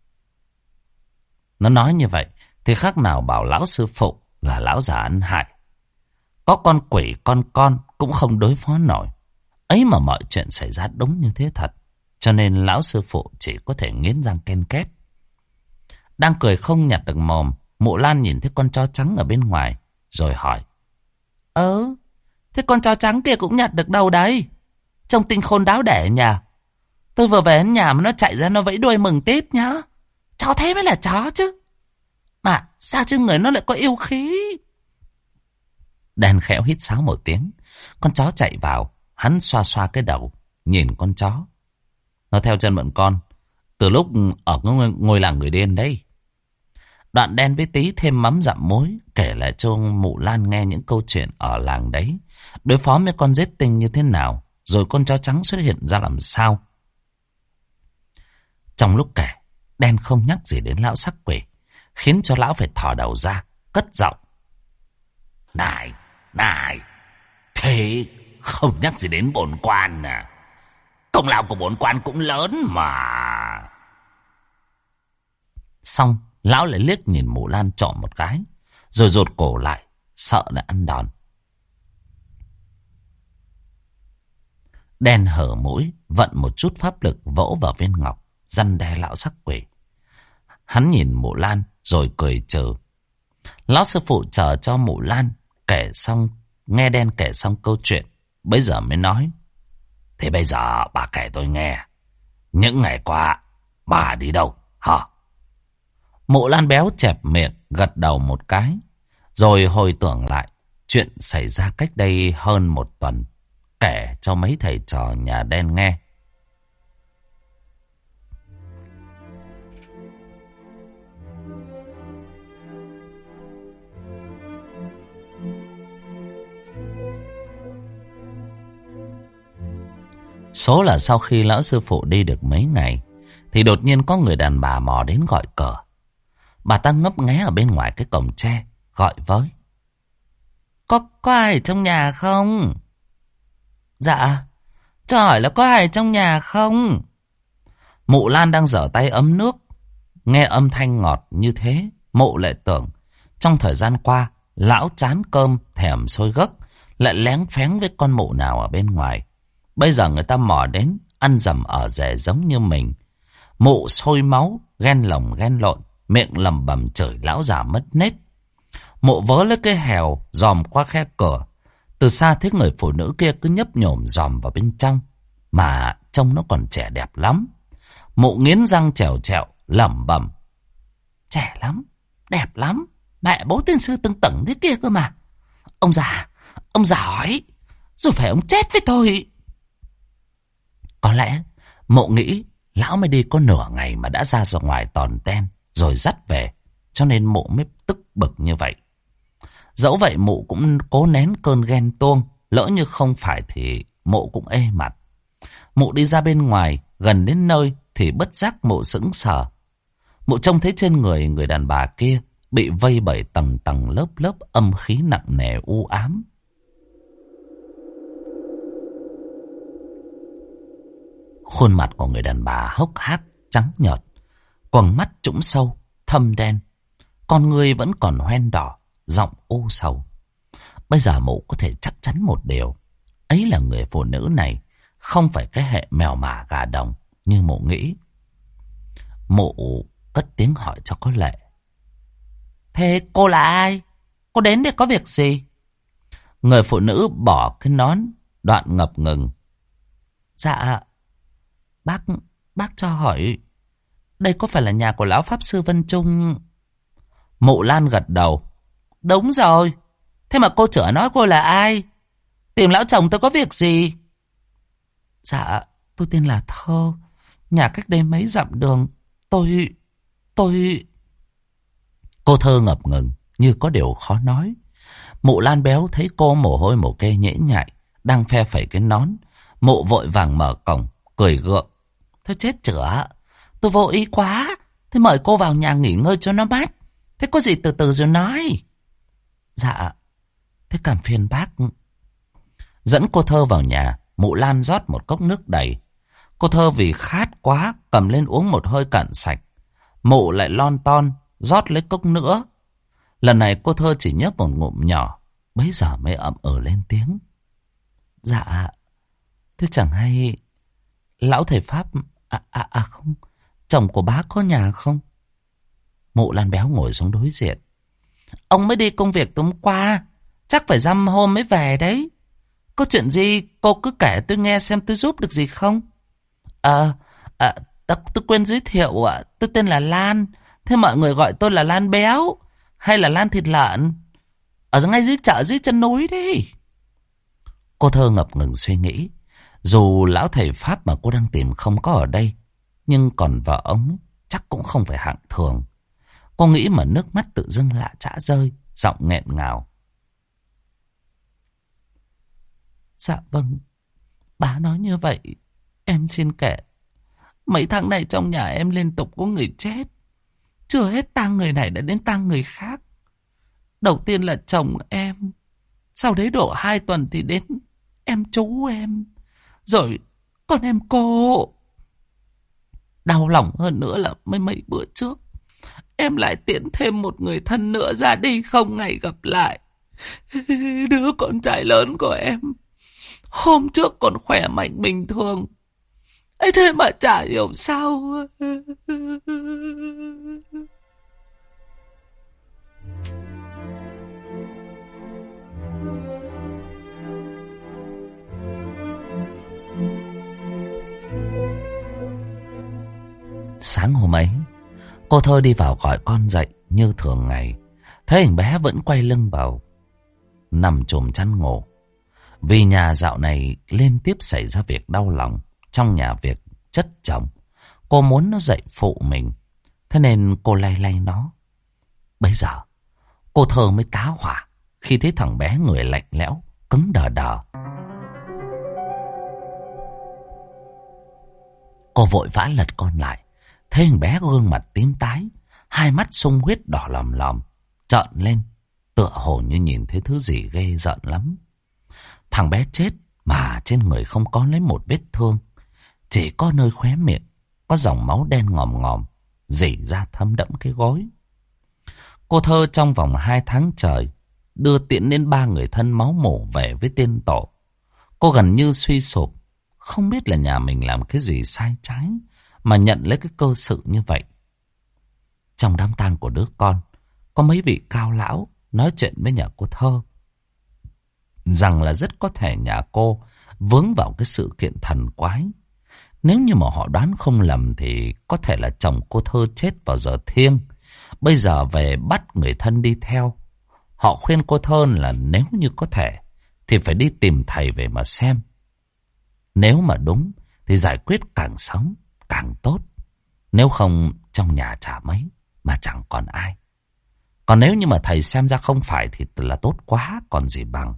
Nó nói như vậy thì khác nào bảo lão sư phụ là lão già ăn hại. Có con quỷ con cũng không đối phó nổi. Ấy mà mọi chuyện xảy ra đúng như thế thật, cho nên lão sư phụ chỉ có thể nghiến răng ken két. Đang cười không nhặt được mồm, mụ Lan nhìn thấy con chó trắng ở bên ngoài, rồi hỏi. Thế con chó trắng kia cũng nhặt được đâu đấy? Trông tinh khôn đáo đẻ nhỉ? Tôi vừa về đến nhà mà nó chạy ra nó vẫy đuôi mừng tít nhá. Chó thế mới là chó chứ. Mà sao chứ người nó lại có yêu khí? Đen khẽo hít sáo một tiếng. Con chó chạy vào, hắn xoa xoa cái đầu, nhìn con chó. Nó theo chân bọn con từ lúc ở ngôi làng người điên đấy. Đoạn Đen với Tí thêm mắm dặm muối, kể lại cho mụ Lan nghe những câu chuyện ở làng đấy, đối phó với con giết tinh như thế nào, rồi con chó trắng xuất hiện ra làm sao. Trong lúc kể, Đen không nhắc gì đến lão sắc quỷ, khiến cho lão phải thò đầu ra, cất giọng. Này, thế không nhắc gì đến bổn quan à? Công lao của bổn quan cũng lớn mà. Xong, lão lại liếc nhìn mụ Lan trộm một cái, rồi rụt cổ lại, sợ lại ăn đòn. Đen hở mũi, vận một chút pháp lực vỗ vào viên ngọc, răn đe lão sắc quỷ. Hắn nhìn mụ Lan rồi cười trừ. Lão sư phụ chờ cho mụ Lan kể xong, nghe Đen kể xong câu chuyện, bây giờ mới nói. Thế bây giờ bà kể tôi nghe, những ngày qua bà đi đâu hả? Mụ Lan béo chẹp miệng, gật đầu một cái, rồi hồi tưởng lại chuyện xảy ra cách đây hơn một tuần, kể cho mấy thầy trò nhà Đen nghe. Số là sau khi lão sư phụ đi được mấy ngày, thì đột nhiên có người đàn bà mò đến gọi cửa. Bà ta ngấp nghé ở bên ngoài cái cổng tre, gọi với. Có ai ở trong nhà không? Dạ, cho hỏi là có ai ở trong nhà không? Mụ Lan đang giở tay ấm nước. Nghe âm thanh ngọt như thế, mụ lại tưởng trong thời gian qua lão chán cơm thèm sôi gấc, lại lén phén với con mụ nào ở bên ngoài. Bây giờ người ta mò đến ăn dầm ở rể giống như mình. Mụ sôi máu, ghen lồng ghen lộn, miệng lầm bầm chửi lão già mất nết. Mụ vớ lấy cái hèo dòm qua khe cửa. Từ xa thấy người phụ nữ kia cứ nhấp nhổm dòm vào bên trong, mà trông nó còn trẻ đẹp lắm. Mụ nghiến răng trèo trẹo lẩm bẩm. Trẻ lắm, đẹp lắm, mẹ bố tiên sư tưng tửng thế kia cơ mà. Ông già hỏi, rồi phải ông chết với tôi. Có lẽ mụ nghĩ lão mới đi có nửa ngày mà đã ra ngoài tòn ten rồi dắt về, cho nên mụ mới tức bực như vậy. Dẫu vậy mụ cũng cố nén cơn ghen tuông. Lỡ như không phải thì mụ cũng ê mặt. Mụ đi ra bên ngoài, gần đến nơi thì bất giác mụ sững sờ. Mụ trông thấy trên người đàn bà kia bị vây bởi tầng tầng lớp lớp âm khí nặng nề u ám. Khuôn mặt của người đàn bà hốc hác, trắng nhợt, quầng mắt trũng sâu, thâm đen. Con người vẫn còn hoen đỏ, giọng u sầu. Bây giờ mụ có thể chắc chắn một điều. Ấy là người phụ nữ này không phải cái hệ mèo mả gà đồng như mụ nghĩ. Mụ cất tiếng hỏi cho có lệ. Thế cô là ai? Cô đến để có việc gì? Người phụ nữ bỏ cái nón, đoạn ngập ngừng. Dạ, bác cho hỏi, đây có phải là nhà của lão pháp sư Vân Trung? Mụ Lan gật đầu. Đúng rồi. Thế mà cô chữa nói cô là ai? Tìm lão chồng tôi có việc gì? Dạ, tôi tên là Thơ. Nhà cách đây mấy dặm đường. Tôi... Cô Thơ ngập ngừng, như có điều khó nói. Mụ Lan béo thấy cô mồ hôi mồ kê nhễ nhại, đang phe phẩy cái nón. Mụ vội vàng mở cổng, cười gượng. Thôi chết chửa, tôi vô ý quá. Thế mời cô vào nhà nghỉ ngơi cho nó mát. Thế có gì từ từ rồi nói. Dạ, thế cảm phiền bác. Dẫn cô Thơ vào nhà, mụ Lan rót một cốc nước đầy. Cô Thơ vì khát quá, cầm lên uống một hơi cạn sạch. Mụ lại lon ton, rót lấy cốc nữa. Lần này cô Thơ chỉ nhấp một ngụm nhỏ, bấy giờ mới ậm lên tiếng. Dạ, thế chẳng hay lão thầy Pháp, không, chồng của bác có nhà không? Mụ Lan béo ngồi xuống đối diện. Ông mới đi công việc tối qua, chắc phải dăm hôm mới về đấy. Có chuyện gì cô cứ kể tôi nghe xem tôi giúp được gì không? Tôi quên giới thiệu ạ. Tôi tên là Lan. Thế mọi người gọi tôi là Lan béo hay là Lan thịt lợn? Ở ngay dưới chợ dưới chân núi đấy. Cô Thơ ngập ngừng suy nghĩ. Dù lão thầy Pháp mà cô đang tìm không có ở đây, nhưng còn vợ ông chắc cũng không phải hạng thường. Cô nghĩ mà nước mắt tự dưng lạ chã rơi, giọng nghẹn ngào. Dạ vâng, bá nói như vậy, em xin kể. Mấy tháng này trong nhà em liên tục có người chết. Chưa hết tang người này đã đến tang người khác. Đầu tiên là chồng em, sau đấy độ 2 tuần thì đến em chú em, rồi còn em cô. Đau lòng hơn nữa là mấy bữa trước em lại tiễn thêm một người thân nữa ra đi không ngày gặp lại. Đứa con trai lớn của em hôm trước còn khỏe mạnh bình thường, ấy thế mà chả hiểu sao. Sáng hôm ấy, cô Thơ đi vào gọi con dậy như thường ngày. Thấy thằng bé vẫn quay lưng vào, nằm chồm chăn ngủ. Vì nhà dạo này liên tiếp xảy ra việc đau lòng. Trong nhà việc chất chồng, cô muốn nó dậy phụ mình. Thế nên cô lay lay nó. Bây giờ cô Thơ mới tá hỏa khi thấy thằng bé người lạnh lẽo, cứng đờ đờ. Cô vội vã lật con lại, thấy thằng bé gương mặt tím tái, hai mắt sung huyết đỏ lòm lòm, trợn lên, tựa hồ như nhìn thấy thứ gì ghê rợn lắm. Thằng bé chết mà trên người không có lấy một vết thương, chỉ có nơi khóe miệng có dòng máu đen ngòm ngòm rỉ ra thấm đẫm cái gối. Cô Thơ trong vòng 2 tháng trời đưa tiễn đến 3 người thân máu mủ về với tiên tổ. Cô gần như suy sụp, không biết là nhà mình làm cái gì sai trái mà nhận lấy cái cơ sự như vậy. Trong đám tang của đứa con, có mấy vị cao lão nói chuyện với nhà cô Thơ rằng là rất có thể nhà cô vướng vào cái sự kiện thần quái. Nếu như mà họ đoán không lầm thì có thể là chồng cô Thơ chết vào giờ thiêng, bây giờ về bắt người thân đi theo. Họ khuyên cô Thơ là nếu như có thể thì phải đi tìm thầy về mà xem. Nếu mà đúng thì giải quyết càng sớm càng tốt. Nếu không trong nhà chả mấy mà chẳng còn ai. Còn nếu như mà thầy xem ra không phải thì là tốt quá, còn gì bằng.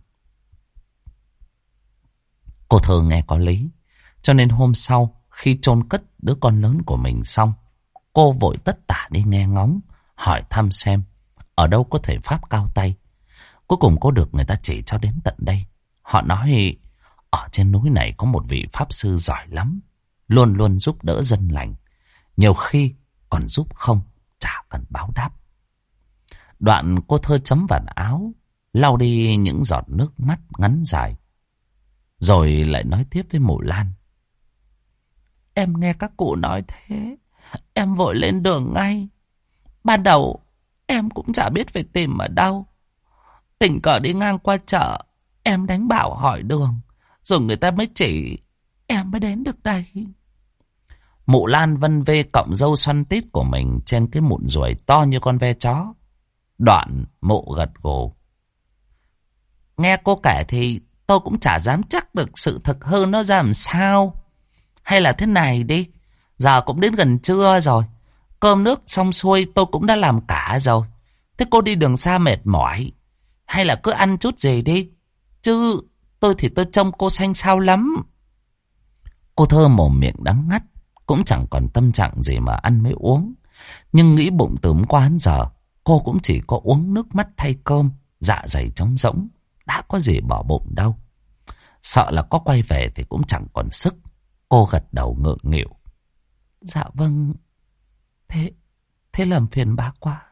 Cô Thơ nghe có lý, cho nên hôm sau khi chôn cất đứa con lớn của mình xong, cô vội tất tả đi nghe ngóng, hỏi thăm xem ở đâu có thầy pháp cao tay. Cuối cùng cô được người ta chỉ cho đến tận đây. Họ nói ở trên núi này có một vị pháp sư giỏi lắm, luôn luôn giúp đỡ dân lành, nhiều khi còn giúp không, chả cần báo đáp. Đoạn cô Thơ chấm vào áo, lau đi những giọt nước mắt ngắn dài, rồi lại nói tiếp với mụ Lan. Em nghe các cụ nói thế, em vội lên đường ngay. Ban đầu em cũng chả biết phải tìm ở đâu. Tình cờ đi ngang qua chợ, em đánh bảo hỏi đường, rồi người ta mới chỉ, em mới đến được đây. Mụ Lan vân vê cọng râu xoăn tít của mình trên cái mụn ruồi to như con ve chó. Đoạn mụ gật gù. Nghe cô kể thì tôi cũng chả dám chắc được sự thực hư nó ra làm sao. Hay là thế này đi, giờ cũng đến gần trưa rồi, cơm nước xong xuôi tôi cũng đã làm cả rồi. Thế cô đi đường xa mệt mỏi, hay là cứ ăn chút gì đi, chứ tôi thì tôi trông cô xanh xao lắm. Cô Thơ mồm miệng đắng ngắt, cũng chẳng còn tâm trạng gì mà ăn mới uống. Nhưng nghĩ bụng từ hôm qua đến giờ, cô cũng chỉ có uống nước mắt thay cơm, dạ dày trống rỗng, đã có gì bỏ bụng đâu. Sợ là có quay về thì cũng chẳng còn sức. Cô gật đầu ngượng nghịu. Dạ vâng, thế làm phiền bác quá.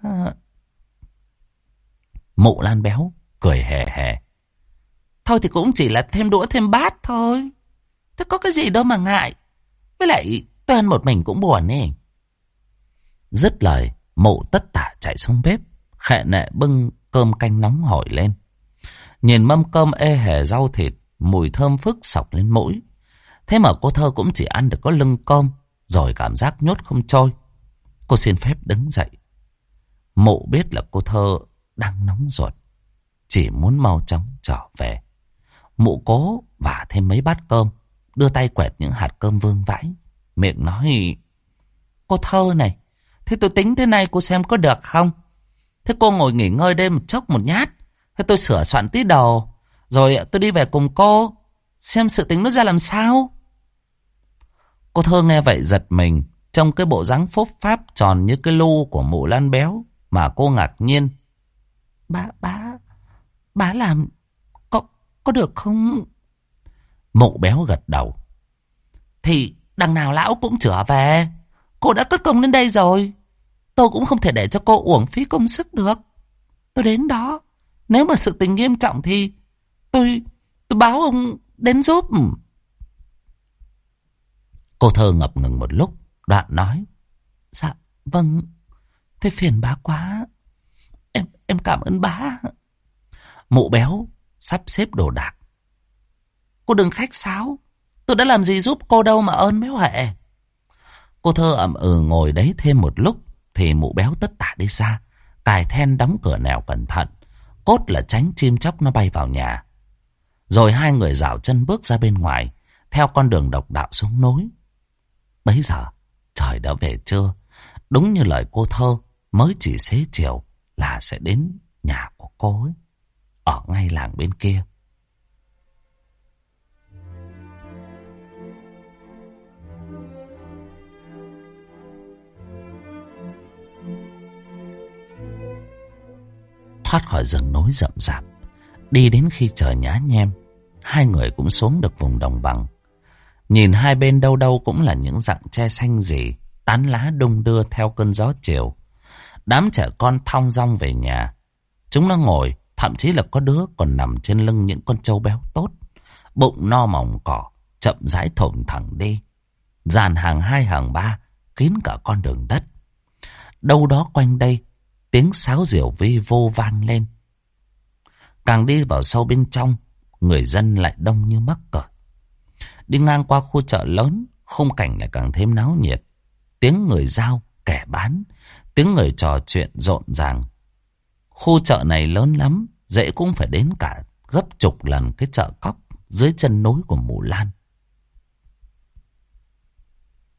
Mụ Lan béo cười hề hề. Thôi thì cũng chỉ là thêm đũa thêm bát thôi, thế có cái gì đâu mà ngại. Với lại tôi ăn một mình cũng buồn ấy. Dứt lời, mụ tất tả chạy xuống bếp, khệ nệ bưng cơm canh nóng hổi lên. Nhìn mâm cơm ê hề rau thịt, mùi thơm phức sộc lên mũi. Thế mà cô Thơ cũng chỉ ăn được có lưng cơm, rồi cảm giác nhốt không trôi. Cô xin phép đứng dậy. Mụ biết là cô Thơ đang nóng ruột, chỉ muốn mau chóng trở về. Mụ cố vả thêm mấy bát cơm, đưa tay quẹt những hạt cơm vương vãi, miệng nói: Cô Thơ này, thế tôi tính thế này cô xem có được không? Thế cô ngồi nghỉ ngơi đây một chốc một nhát, thế tôi sửa soạn tí đồ, rồi tôi đi về cùng cô, xem sự tính nó ra làm sao. Cô Thơ nghe vậy giật mình, trong cái bộ dáng phốp pháp tròn như cái lu của mụ Lan béo, mà cô ngạc nhiên. Bá làm có được không? Mụ béo gật đầu. Thì đằng nào lão cũng trở về, cô đã cất công đến đây rồi, tôi cũng không thể để cho cô uổng phí công sức được. Tôi đến đó, nếu mà sự tình nghiêm trọng thì tôi báo ông đến giúp. Cô Thơ ngập ngừng một lúc, đoạn nói: Dạ vâng, thế phiền bá quá, em cảm ơn bá. Mụ béo sắp xếp đồ đạc. Cô đừng khách sáo, tôi đã làm gì giúp cô đâu mà ơn mấy huệ. Cô Thơ ậm ừ ngồi đấy thêm một lúc, thì mụ béo tất tả đi xa, cài then đóng cửa nẻo cẩn thận, cốt là tránh chim chóc nó bay vào nhà. Rồi hai người dạo chân bước ra bên ngoài, theo con đường độc đạo xuống núi. Bấy giờ trời đã về trưa, đúng như lời cô Thơ, mới chỉ xế chiều là sẽ đến nhà của cô ấy, ở ngay làng bên kia. Thoát khỏi rừng núi rậm rạp, đi đến khi trời nhá nhem, hai người cũng xuống được vùng đồng bằng. Nhìn hai bên đâu đâu cũng là những rặng tre xanh rì, tán lá đung đưa theo cơn gió chiều. Đám trẻ con thong dong về nhà. Chúng nó ngồi, thậm chí là có đứa còn nằm trên lưng những con trâu béo tốt, bụng no mỏng cỏ, chậm rãi thổn thẳng đi. Dàn hàng hai hàng ba, kín cả con đường đất. Đâu đó quanh đây, tiếng sáo diều vi vô vang lên. Càng đi vào sâu bên trong, người dân lại đông như mắc cỡ. Đi ngang qua khu chợ lớn, khung cảnh lại càng thêm náo nhiệt. Tiếng người giao, kẻ bán, tiếng người trò chuyện rộn ràng. Khu chợ này lớn lắm, dễ cũng phải đến cả gấp chục lần cái chợ cóc dưới chân núi của mụ Lan.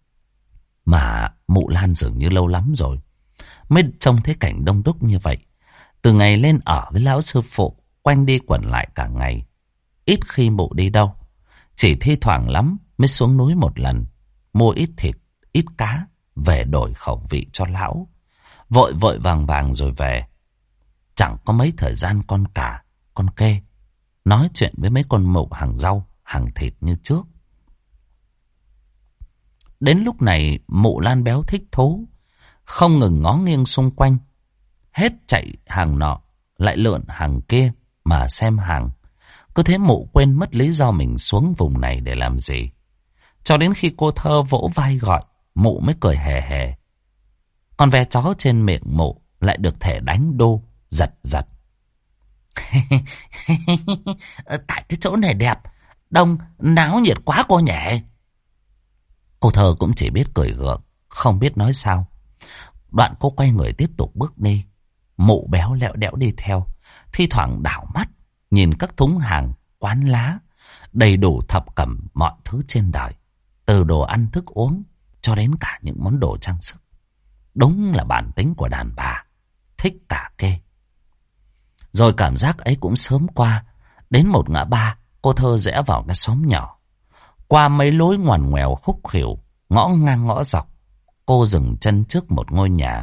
Mà mụ Lan dường như lâu lắm rồi mới trông thấy cảnh đông đúc như vậy. Từ ngày lên ở với lão sư phụ, quanh đi quẩn lại cả ngày. Ít khi mụ đi đâu. Chỉ thi thoảng lắm mới xuống núi một lần, mua ít thịt, ít cá, về đổi khẩu vị cho lão. Vội vội vàng vàng rồi về. Chẳng có mấy thời gian con cả, con kê nói chuyện với mấy con mụ hàng rau, hàng thịt như trước. Đến lúc này mụ Lan béo thích thú, không ngừng ngó nghiêng xung quanh. Hết chạy hàng nọ, lại lượn hàng kia mà xem hàng. Cứ thế mụ quên mất lý do mình xuống vùng này để làm gì. Cho đến khi cô Thơ vỗ vai gọi, mụ mới cười hề hề. Con ve chó trên miệng mụ lại được thể đánh đô, giật giật. Tại cái chỗ này đẹp, đông, náo nhiệt quá cô nhỉ. Cô Thơ cũng chỉ biết cười gượng, không biết nói sao. Đoạn cô quay người tiếp tục bước đi. Mụ béo lẹo đẽo đi theo, thi thoảng đảo mắt nhìn các thúng hàng, quán lá, đầy đủ thập cẩm mọi thứ trên đời, từ đồ ăn thức uống cho đến cả những món đồ trang sức. Đúng là bản tính của đàn bà, thích cả kê. Rồi cảm giác ấy cũng sớm qua. Đến một ngã ba, cô Thơ rẽ vào cái xóm nhỏ. Qua mấy lối ngoằn ngoèo khúc khuỷu, ngõ ngang ngõ dọc, cô dừng chân trước một ngôi nhà.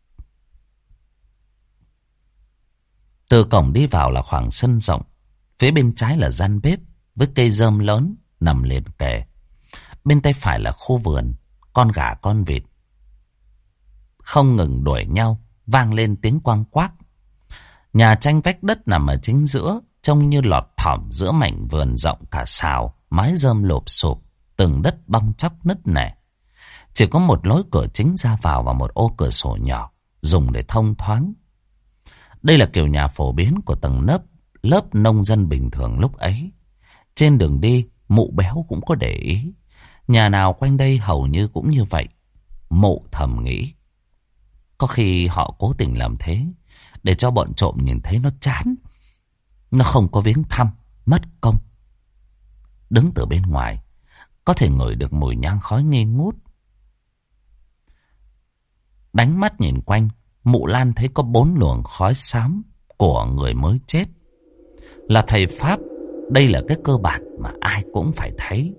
Từ cổng đi vào là khoảng sân rộng. Phía bên trái là gian bếp với cây rơm lớn nằm liền kề. Bên tay phải là khu vườn, con gà con vịt không ngừng đuổi nhau, vang lên tiếng quang quác. Nhà tranh vách đất nằm ở chính giữa, trông như lọt thỏm giữa mảnh vườn rộng cả sào, mái rơm lộp xộp, từng đất bong chóc nứt nẻ. Chỉ có một lối cửa chính ra vào và một ô cửa sổ nhỏ dùng để thông thoáng. Đây là kiểu nhà phổ biến của tầng lớp nông dân bình thường lúc ấy. Trên đường đi, mụ béo cũng có để ý. Nhà nào quanh đây hầu như cũng như vậy. Mụ thầm nghĩ, có khi họ cố tình làm thế để cho bọn trộm nhìn thấy nó chán, nó không có viếng thăm, mất công. Đứng từ bên ngoài, có thể ngửi được mùi nhang khói nghi ngút. Đánh mắt nhìn quanh, mụ Lan thấy có 4 luồng khói xám của người mới chết. Là thầy Pháp, đây là cái cơ bản mà ai cũng phải thấy.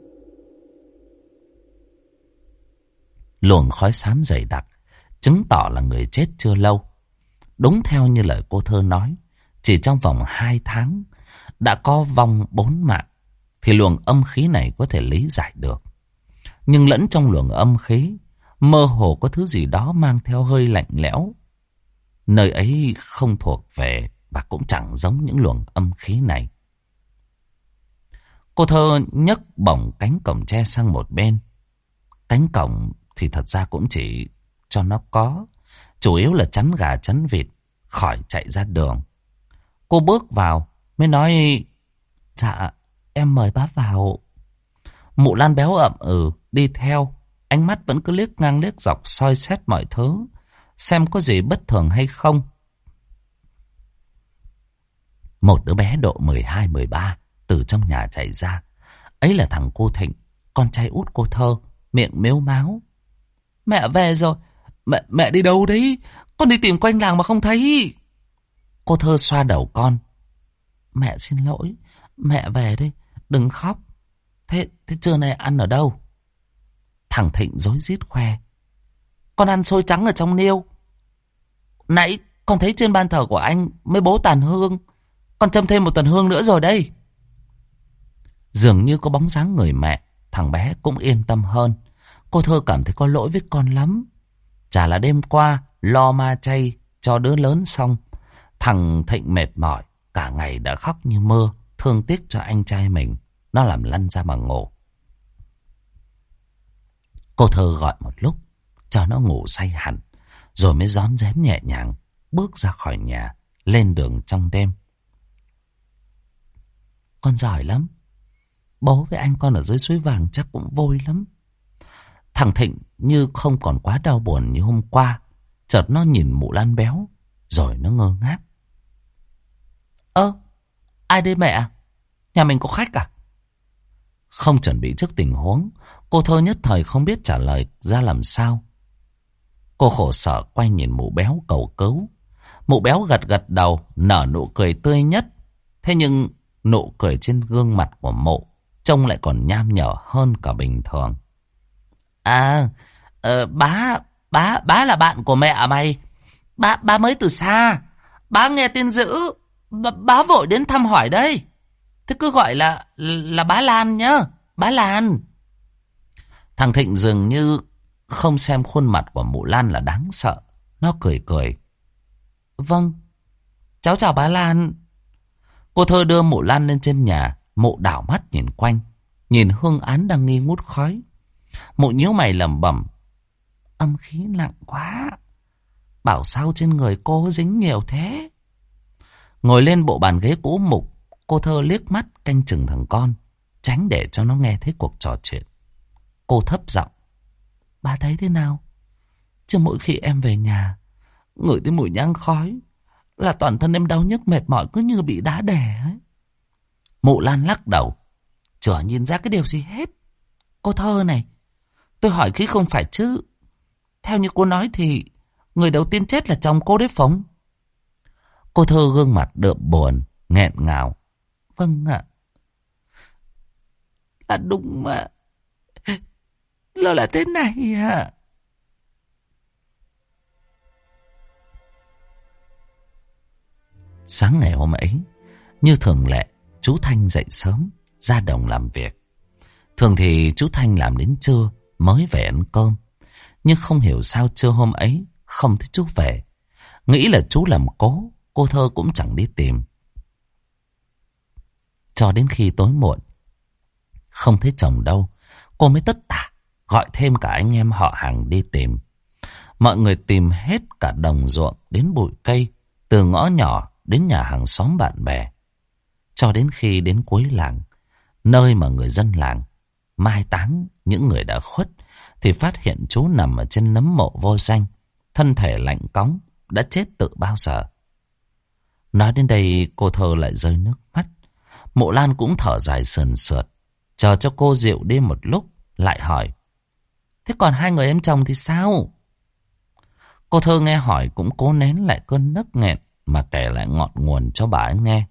Luồng khói xám dày đặc, chứng tỏ là người chết chưa lâu. Đúng theo như lời cô Thơ nói, chỉ trong vòng 2 tháng đã có vong 4 mạng, thì luồng âm khí này có thể lý giải được. Nhưng lẫn trong luồng âm khí, mơ hồ có thứ gì đó mang theo hơi lạnh lẽo. Nơi ấy không thuộc về và cũng chẳng giống những luồng âm khí này. Cô Thơ nhấc bổng cánh cổng tre sang một bên. Cánh cổng thì thật ra cũng chỉ cho nó có, chủ yếu là chắn gà chắn vịt khỏi chạy ra đường. Cô bước vào mới nói, dạ em mời bác vào. Mụ Lan béo ậm đi theo, ánh mắt vẫn cứ liếc ngang liếc dọc soi xét mọi thứ, xem có gì bất thường hay không. Một đứa bé độ 12-13 từ trong nhà chạy ra. Ấy là thằng cô Thịnh, con trai út cô Thơ, miệng mếu máo. Mẹ về rồi. Mẹ đi đâu đấy? Con đi tìm quanh làng mà không thấy. Cô Thơ xoa đầu con. Mẹ xin lỗi, mẹ về đây, đừng khóc. Thế trưa nay ăn ở đâu? Thằng Thịnh rối rít khoe. Con ăn xôi trắng ở trong niêu. Nãy con thấy trên ban thờ của anh mới bố tàn hương. Con châm thêm một tàn hương nữa rồi đây. Dường như có bóng dáng người mẹ, thằng bé cũng yên tâm hơn. Cô Thơ cảm thấy có lỗi với con lắm. Chả là đêm qua lo ma chay cho đứa lớn xong, thằng Thịnh mệt mỏi, cả ngày đã khóc như mưa, thương tiếc cho anh trai mình. Nó làm lăn ra mà ngủ. Cô Thơ gọi một lúc cho nó ngủ say hẳn, rồi mới rón rén nhẹ nhàng bước ra khỏi nhà, lên đường trong đêm. Con giỏi lắm. Bố với anh con ở dưới suối vàng chắc cũng vui lắm. Thằng Thịnh như không còn quá đau buồn như hôm qua. Chợt nó nhìn mụ Lan béo, rồi nó ngơ ngác. Ai đây mẹ? Nhà mình có khách à? Không chuẩn bị trước tình huống, cô Thơ nhất thời không biết trả lời ra làm sao. Cô khổ sở quay nhìn mụ béo cầu cứu. Mụ béo gật gật đầu, nở nụ cười tươi nhất. Thế nhưng nụ cười trên gương mặt của mụ trông lại còn nham nhở hơn cả bình thường. À, bá là bạn của mẹ mày. Bá mới từ xa. Bá nghe tin dữ, bá vội đến thăm hỏi đây. Thế cứ gọi là bá Lan nhá, bá Lan. Thằng Thịnh dường như không xem khuôn mặt của mụ Lan là đáng sợ. Nó cười cười. Vâng, cháu chào bá Lan. Cô Thơ đưa mụ Lan lên trên nhà. Mụ đảo mắt nhìn quanh, nhìn hương án đang nghi ngút khói. Mụ nhíu mày lẩm bẩm. Âm khí nặng quá. Bảo sao trên người cô dính nhiều thế. Ngồi lên bộ bàn ghế cũ mục, cô Thơ liếc mắt canh chừng thằng con, tránh để cho nó nghe thấy cuộc trò chuyện. Cô thấp giọng. Bà thấy thế nào? Chứ mỗi khi em về nhà, ngửi thấy mùi nhang khói là toàn thân em đau nhức mệt mỏi, cứ như bị đá đè ấy. Mụ Lan lắc đầu. Chả nhìn ra cái điều gì hết. Cô Thơ này, tôi hỏi khí không phải chứ. Theo như cô nói thì người đầu tiên chết là chồng cô đấy phóng. Cô Thơ gương mặt đượm buồn, nghẹn ngào. Vâng ạ. Là đúng mà. Nó là thế này ạ. Sáng ngày hôm ấy, như thường lệ, chú Thanh dậy sớm, ra đồng làm việc. Thường thì chú Thanh làm đến trưa mới về ăn cơm. Nhưng không hiểu sao trưa hôm ấy không thấy chú về. Nghĩ là chú làm cố, cô Thơ cũng chẳng đi tìm. Cho đến khi tối muộn, không thấy chồng đâu, cô mới tất tả gọi thêm cả anh em họ hàng đi tìm. Mọi người tìm hết cả đồng ruộng đến bụi cây, từ ngõ nhỏ đến nhà hàng xóm bạn bè. Cho đến khi đến cuối làng, nơi mà người dân làng mai táng những người đã khuất, thì phát hiện chú nằm ở trên nấm mộ vô danh, thân thể lạnh cóng, đã chết từ bao giờ. Nói đến đây cô Thơ lại rơi nước mắt. Mụ Lan cũng thở dài sườn sượt, chờ cho cô dịu đi một lúc, lại hỏi. Thế còn hai người em chồng thì sao? Cô Thơ nghe hỏi cũng cố nén lại cơn nấc nghẹn mà kể lại ngọn nguồn cho bà ấy nghe.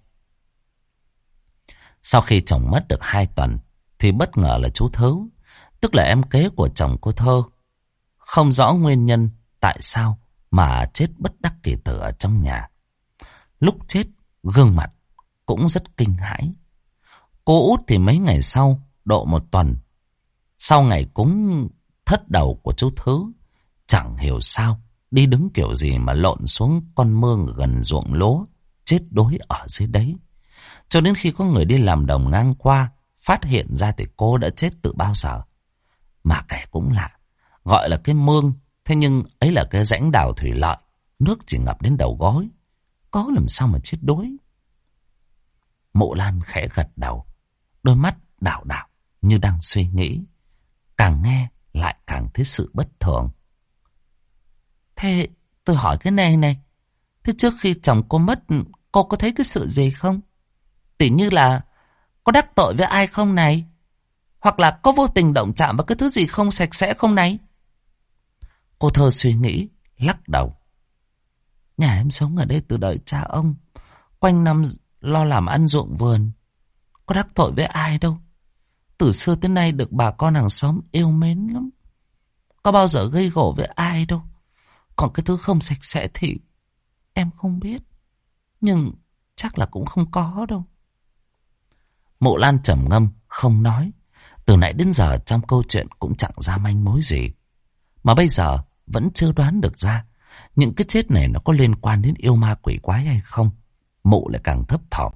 Sau khi chồng mất được 2 tuần thì bất ngờ là chú Thứu, tức là em kế của chồng cô Thơ, không rõ nguyên nhân tại sao mà chết bất đắc kỳ tử ở trong nhà. Lúc chết gương mặt cũng rất kinh hãi. Cô út thì mấy ngày sau, độ 1 tuần sau ngày cúng thất đầu của chú Thứ, chẳng hiểu sao đi đứng kiểu gì mà lộn xuống con mương gần ruộng lúa, chết đuối ở dưới đấy. Cho đến khi có người đi làm đồng ngang qua, phát hiện ra thì cô đã chết từ bao giờ. Mà kể cũng lạ, gọi là cái mương, thế nhưng ấy là cái rãnh đào thủy lợi, nước chỉ ngập đến đầu gối, có làm sao mà chết đuối. Mộ Lan khẽ gật đầu, đôi mắt đảo đảo như đang suy nghĩ, càng nghe lại càng thấy sự bất thường. Thế tôi hỏi cái này, thế trước khi chồng cô mất, cô có thấy cái sự gì không? Tỉ như là có đắc tội với ai không này? Hoặc là có vô tình động chạm vào cái thứ gì không sạch sẽ không này? Cô Thơ suy nghĩ, lắc đầu. Nhà em sống ở đây từ đời cha ông, quanh năm lo làm ăn ruộng vườn, có đắc tội với ai đâu. Từ xưa tới nay được bà con hàng xóm yêu mến lắm, có bao giờ gây gổ với ai đâu. Còn cái thứ không sạch sẽ thì em không biết, nhưng chắc là cũng không có đâu. Mộ Lan trầm ngâm không nói. Từ nãy đến giờ trong câu chuyện cũng chẳng ra manh mối gì, mà bây giờ vẫn chưa đoán được ra những cái chết này nó có liên quan đến yêu ma quỷ quái hay không. Mụ lại càng thấp thỏm.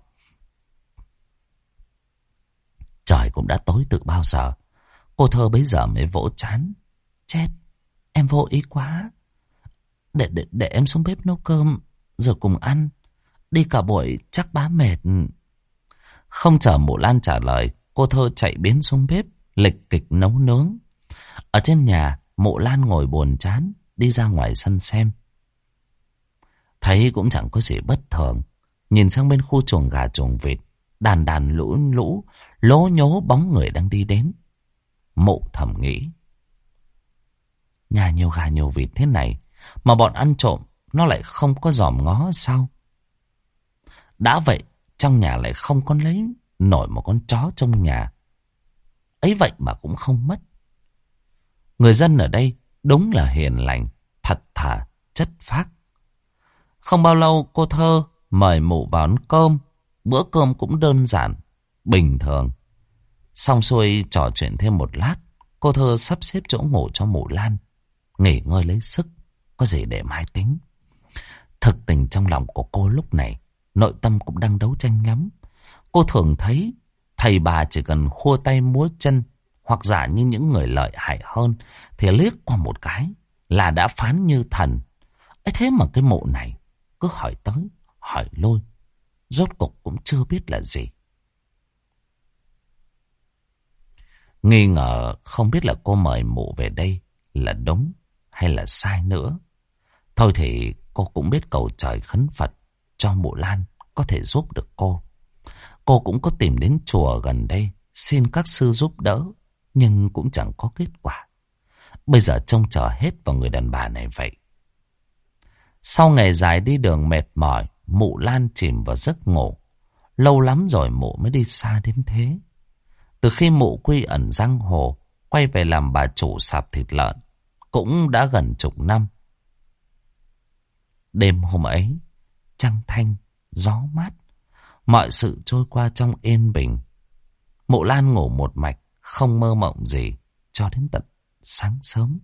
Trời cũng đã tối từ bao giờ. Cô Thơ bấy giờ mới vỗ trán. Chết, em vô ý quá. Để em xuống bếp nấu cơm rồi cùng ăn. Đi cả buổi chắc bá mệt. Không chờ Mộ Lan trả lời, cô Thơ chạy biến xuống bếp, lịch kịch nấu nướng. Ở trên nhà, Mộ Lan ngồi buồn chán, đi ra ngoài sân xem. Thấy cũng chẳng có gì bất thường. Nhìn sang bên khu chuồng gà chuồng vịt, đàn lũ lố nhố bóng người đang đi đến. Mộ thầm nghĩ, nhà nhiều gà nhiều vịt thế này mà bọn ăn trộm nó lại không có dòm ngó sau. Đã vậy, trong nhà lại không có lấy nổi một con chó trong nhà. Ấy vậy mà cũng không mất. Người dân ở đây đúng là hiền lành, thật thà, chất phác. Không bao lâu cô Thơ mời mụ vào ăn cơm. Bữa cơm cũng đơn giản, bình thường. Xong xuôi trò chuyện thêm một lát, cô Thơ sắp xếp chỗ ngủ cho mụ Lan, nghỉ ngơi lấy sức, có gì để mai tính. Thực tình trong lòng của cô lúc này, nội tâm cũng đang đấu tranh lắm. Cô thường thấy thầy bà chỉ cần khua tay múa chân, hoặc giả như những người lợi hại hơn, thì liếc qua một cái là đã phán như thần. Ấy thế mà cái mụ này cứ hỏi tới, hỏi lui, rốt cục cũng chưa biết là gì. Nghi ngờ không biết là cô mời mụ về đây là đúng hay là sai nữa. Thôi thì cô cũng biết cầu trời khấn Phật cho mụ Lan có thể giúp được cô. Cô cũng có tìm đến chùa gần đây xin các sư giúp đỡ, nhưng cũng chẳng có kết quả. Bây giờ trông chờ hết vào người đàn bà này vậy. Sau ngày dài đi đường mệt mỏi, mụ Lan chìm vào giấc ngủ. Lâu lắm rồi mụ mới đi xa đến thế. Từ khi mụ quy ẩn giang hồ, quay về làm bà chủ sạp thịt lợn, cũng đã gần chục năm. Đêm hôm ấy, trăng thanh, gió mát, mọi sự trôi qua trong yên bình. Mụ Lan ngủ một mạch, không mơ mộng gì, cho đến tận sáng sớm.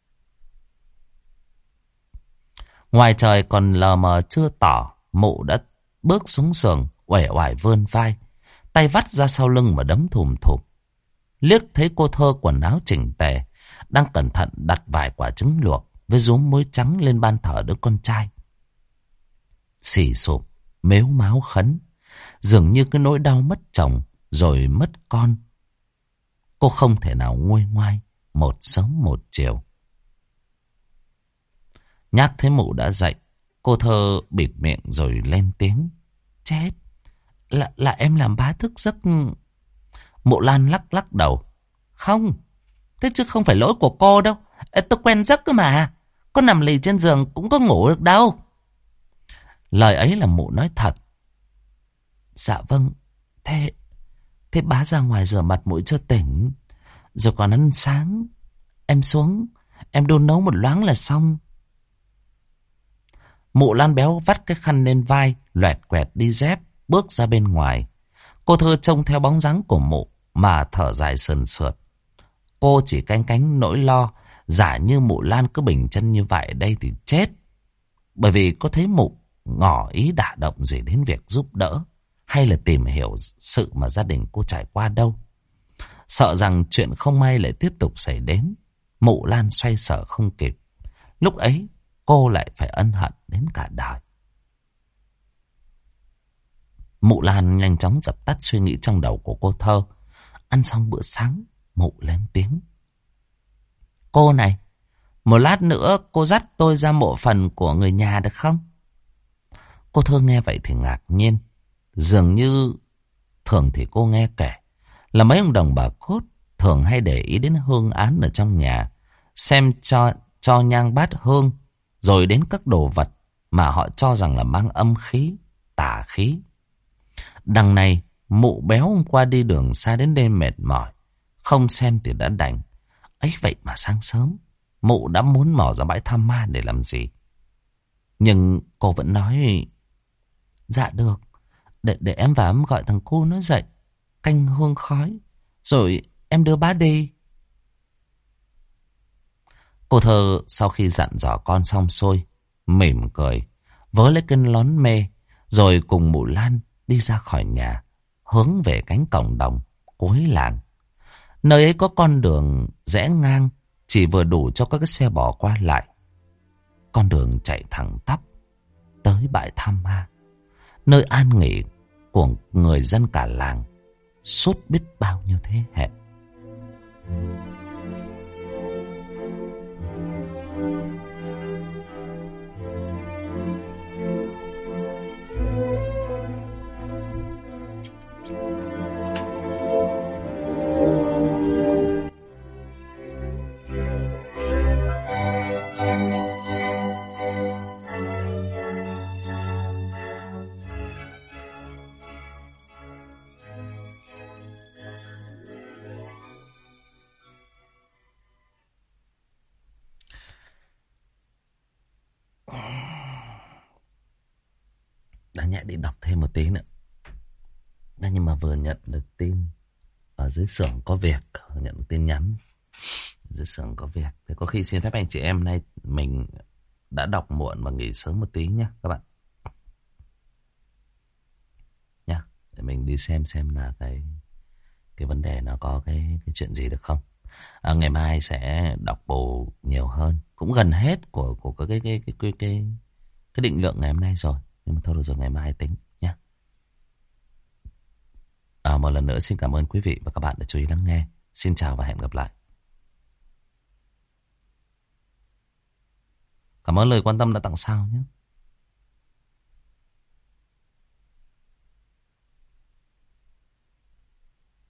Ngoài trời còn lờ mờ chưa tỏ, mụ đã bước xuống giường, uể oải vươn vai, tay vắt ra sau lưng mà đấm thùm thụp. Liếc thấy cô Thơ quần áo chỉnh tề, đang cẩn thận đặt vài quả trứng luộc với rúm muối trắng lên ban thờ đứa con trai. Xì sụp, mếu máo khấn, dường như cái nỗi đau mất chồng rồi mất con. Cô không thể nào nguôi ngoai một sớm một chiều. Nhắc thấy mụ đã dậy, cô Thơ bịt miệng rồi lên tiếng. Chết, là em làm bá thức giấc. Mụ Lan lắc lắc đầu. Không, thế chứ không phải lỗi của cô đâu. Tôi quen giấc cơ mà. Có nằm lì trên giường cũng có ngủ được đâu. Lời ấy là mụ nói thật. Dạ vâng, thế bá ra ngoài rửa mặt mũi cho tỉnh, rồi còn ăn sáng. Em xuống, em đun nấu một loáng là xong. Mụ Lan béo vắt cái khăn lên vai, loẹt quẹt đi dép, bước ra bên ngoài. Cô Thơ trông theo bóng dáng của mụ mà thở dài sườn sượt. Cô chỉ canh cánh nỗi lo, giả như mụ Lan cứ bình chân như vậy ở đây thì chết. Bởi vì có thấy mụ ngỏ ý đả động gì đến việc giúp đỡ, hay là tìm hiểu sự mà gia đình cô trải qua đâu. Sợ rằng chuyện không may lại tiếp tục xảy đến, mụ Lan xoay sở không kịp. Lúc ấy cô lại phải ân hận đến cả đời. Mụ Lan nhanh chóng dập tắt suy nghĩ trong đầu của cô Thơ. Ăn xong bữa sáng, mụ lên tiếng. Cô này, một lát nữa cô dắt tôi ra mộ phần của người nhà được không? Cô Thơ nghe vậy thì ngạc nhiên. Dường như thường thì cô nghe kể là mấy ông đồng bà cốt thường hay để ý đến hương án ở trong nhà, xem cho nhang bát hương, rồi đến các đồ vật mà họ cho rằng là mang âm khí, tà khí. Đằng này, mụ béo hôm qua đi đường xa đến đêm mệt mỏi, không xem thì đã đành. Ấy vậy mà sáng sớm, mụ đã muốn mò ra bãi Tham Ma để làm gì. Nhưng cô vẫn nói, dạ được, để em và em gọi thằng cu nó dậy, canh hương khói, rồi em đưa bá đi. Cô Thơ sau khi dặn dò con xong xuôi, mỉm cười, vớ lấy cái nón mê, rồi cùng mụ Lan đi ra khỏi nhà, hướng về cánh cổng đồng cuối làng. Nơi ấy có con đường rẽ ngang, chỉ vừa đủ cho các cái xe bò qua lại. Con đường chạy thẳng tắp tới bãi Tham Ma, nơi an nghỉ của người dân cả làng suốt biết bao nhiêu thế hệ. Đáng nhẽ đi đọc thêm một tí nữa. Thế nhưng mà vừa nhận được tin ở dưới xưởng có việc, nhận được tin nhắn dưới xưởng có việc. Thế có khi xin phép anh chị em nay mình đã đọc muộn và nghỉ sớm một tí nhé các bạn. Nhá, để mình đi xem là cái vấn đề nó có cái chuyện gì được không. Ngày mai sẽ đọc bổ nhiều hơn, cũng gần hết của cái định lượng ngày hôm nay rồi, nhưng mà thôi được rồi, ngày mai tính nhé. Một lần nữa xin cảm ơn quý vị và các bạn đã chú ý lắng nghe. Xin chào và hẹn gặp lại. Cảm ơn lời quan tâm đã tặng sao nhé.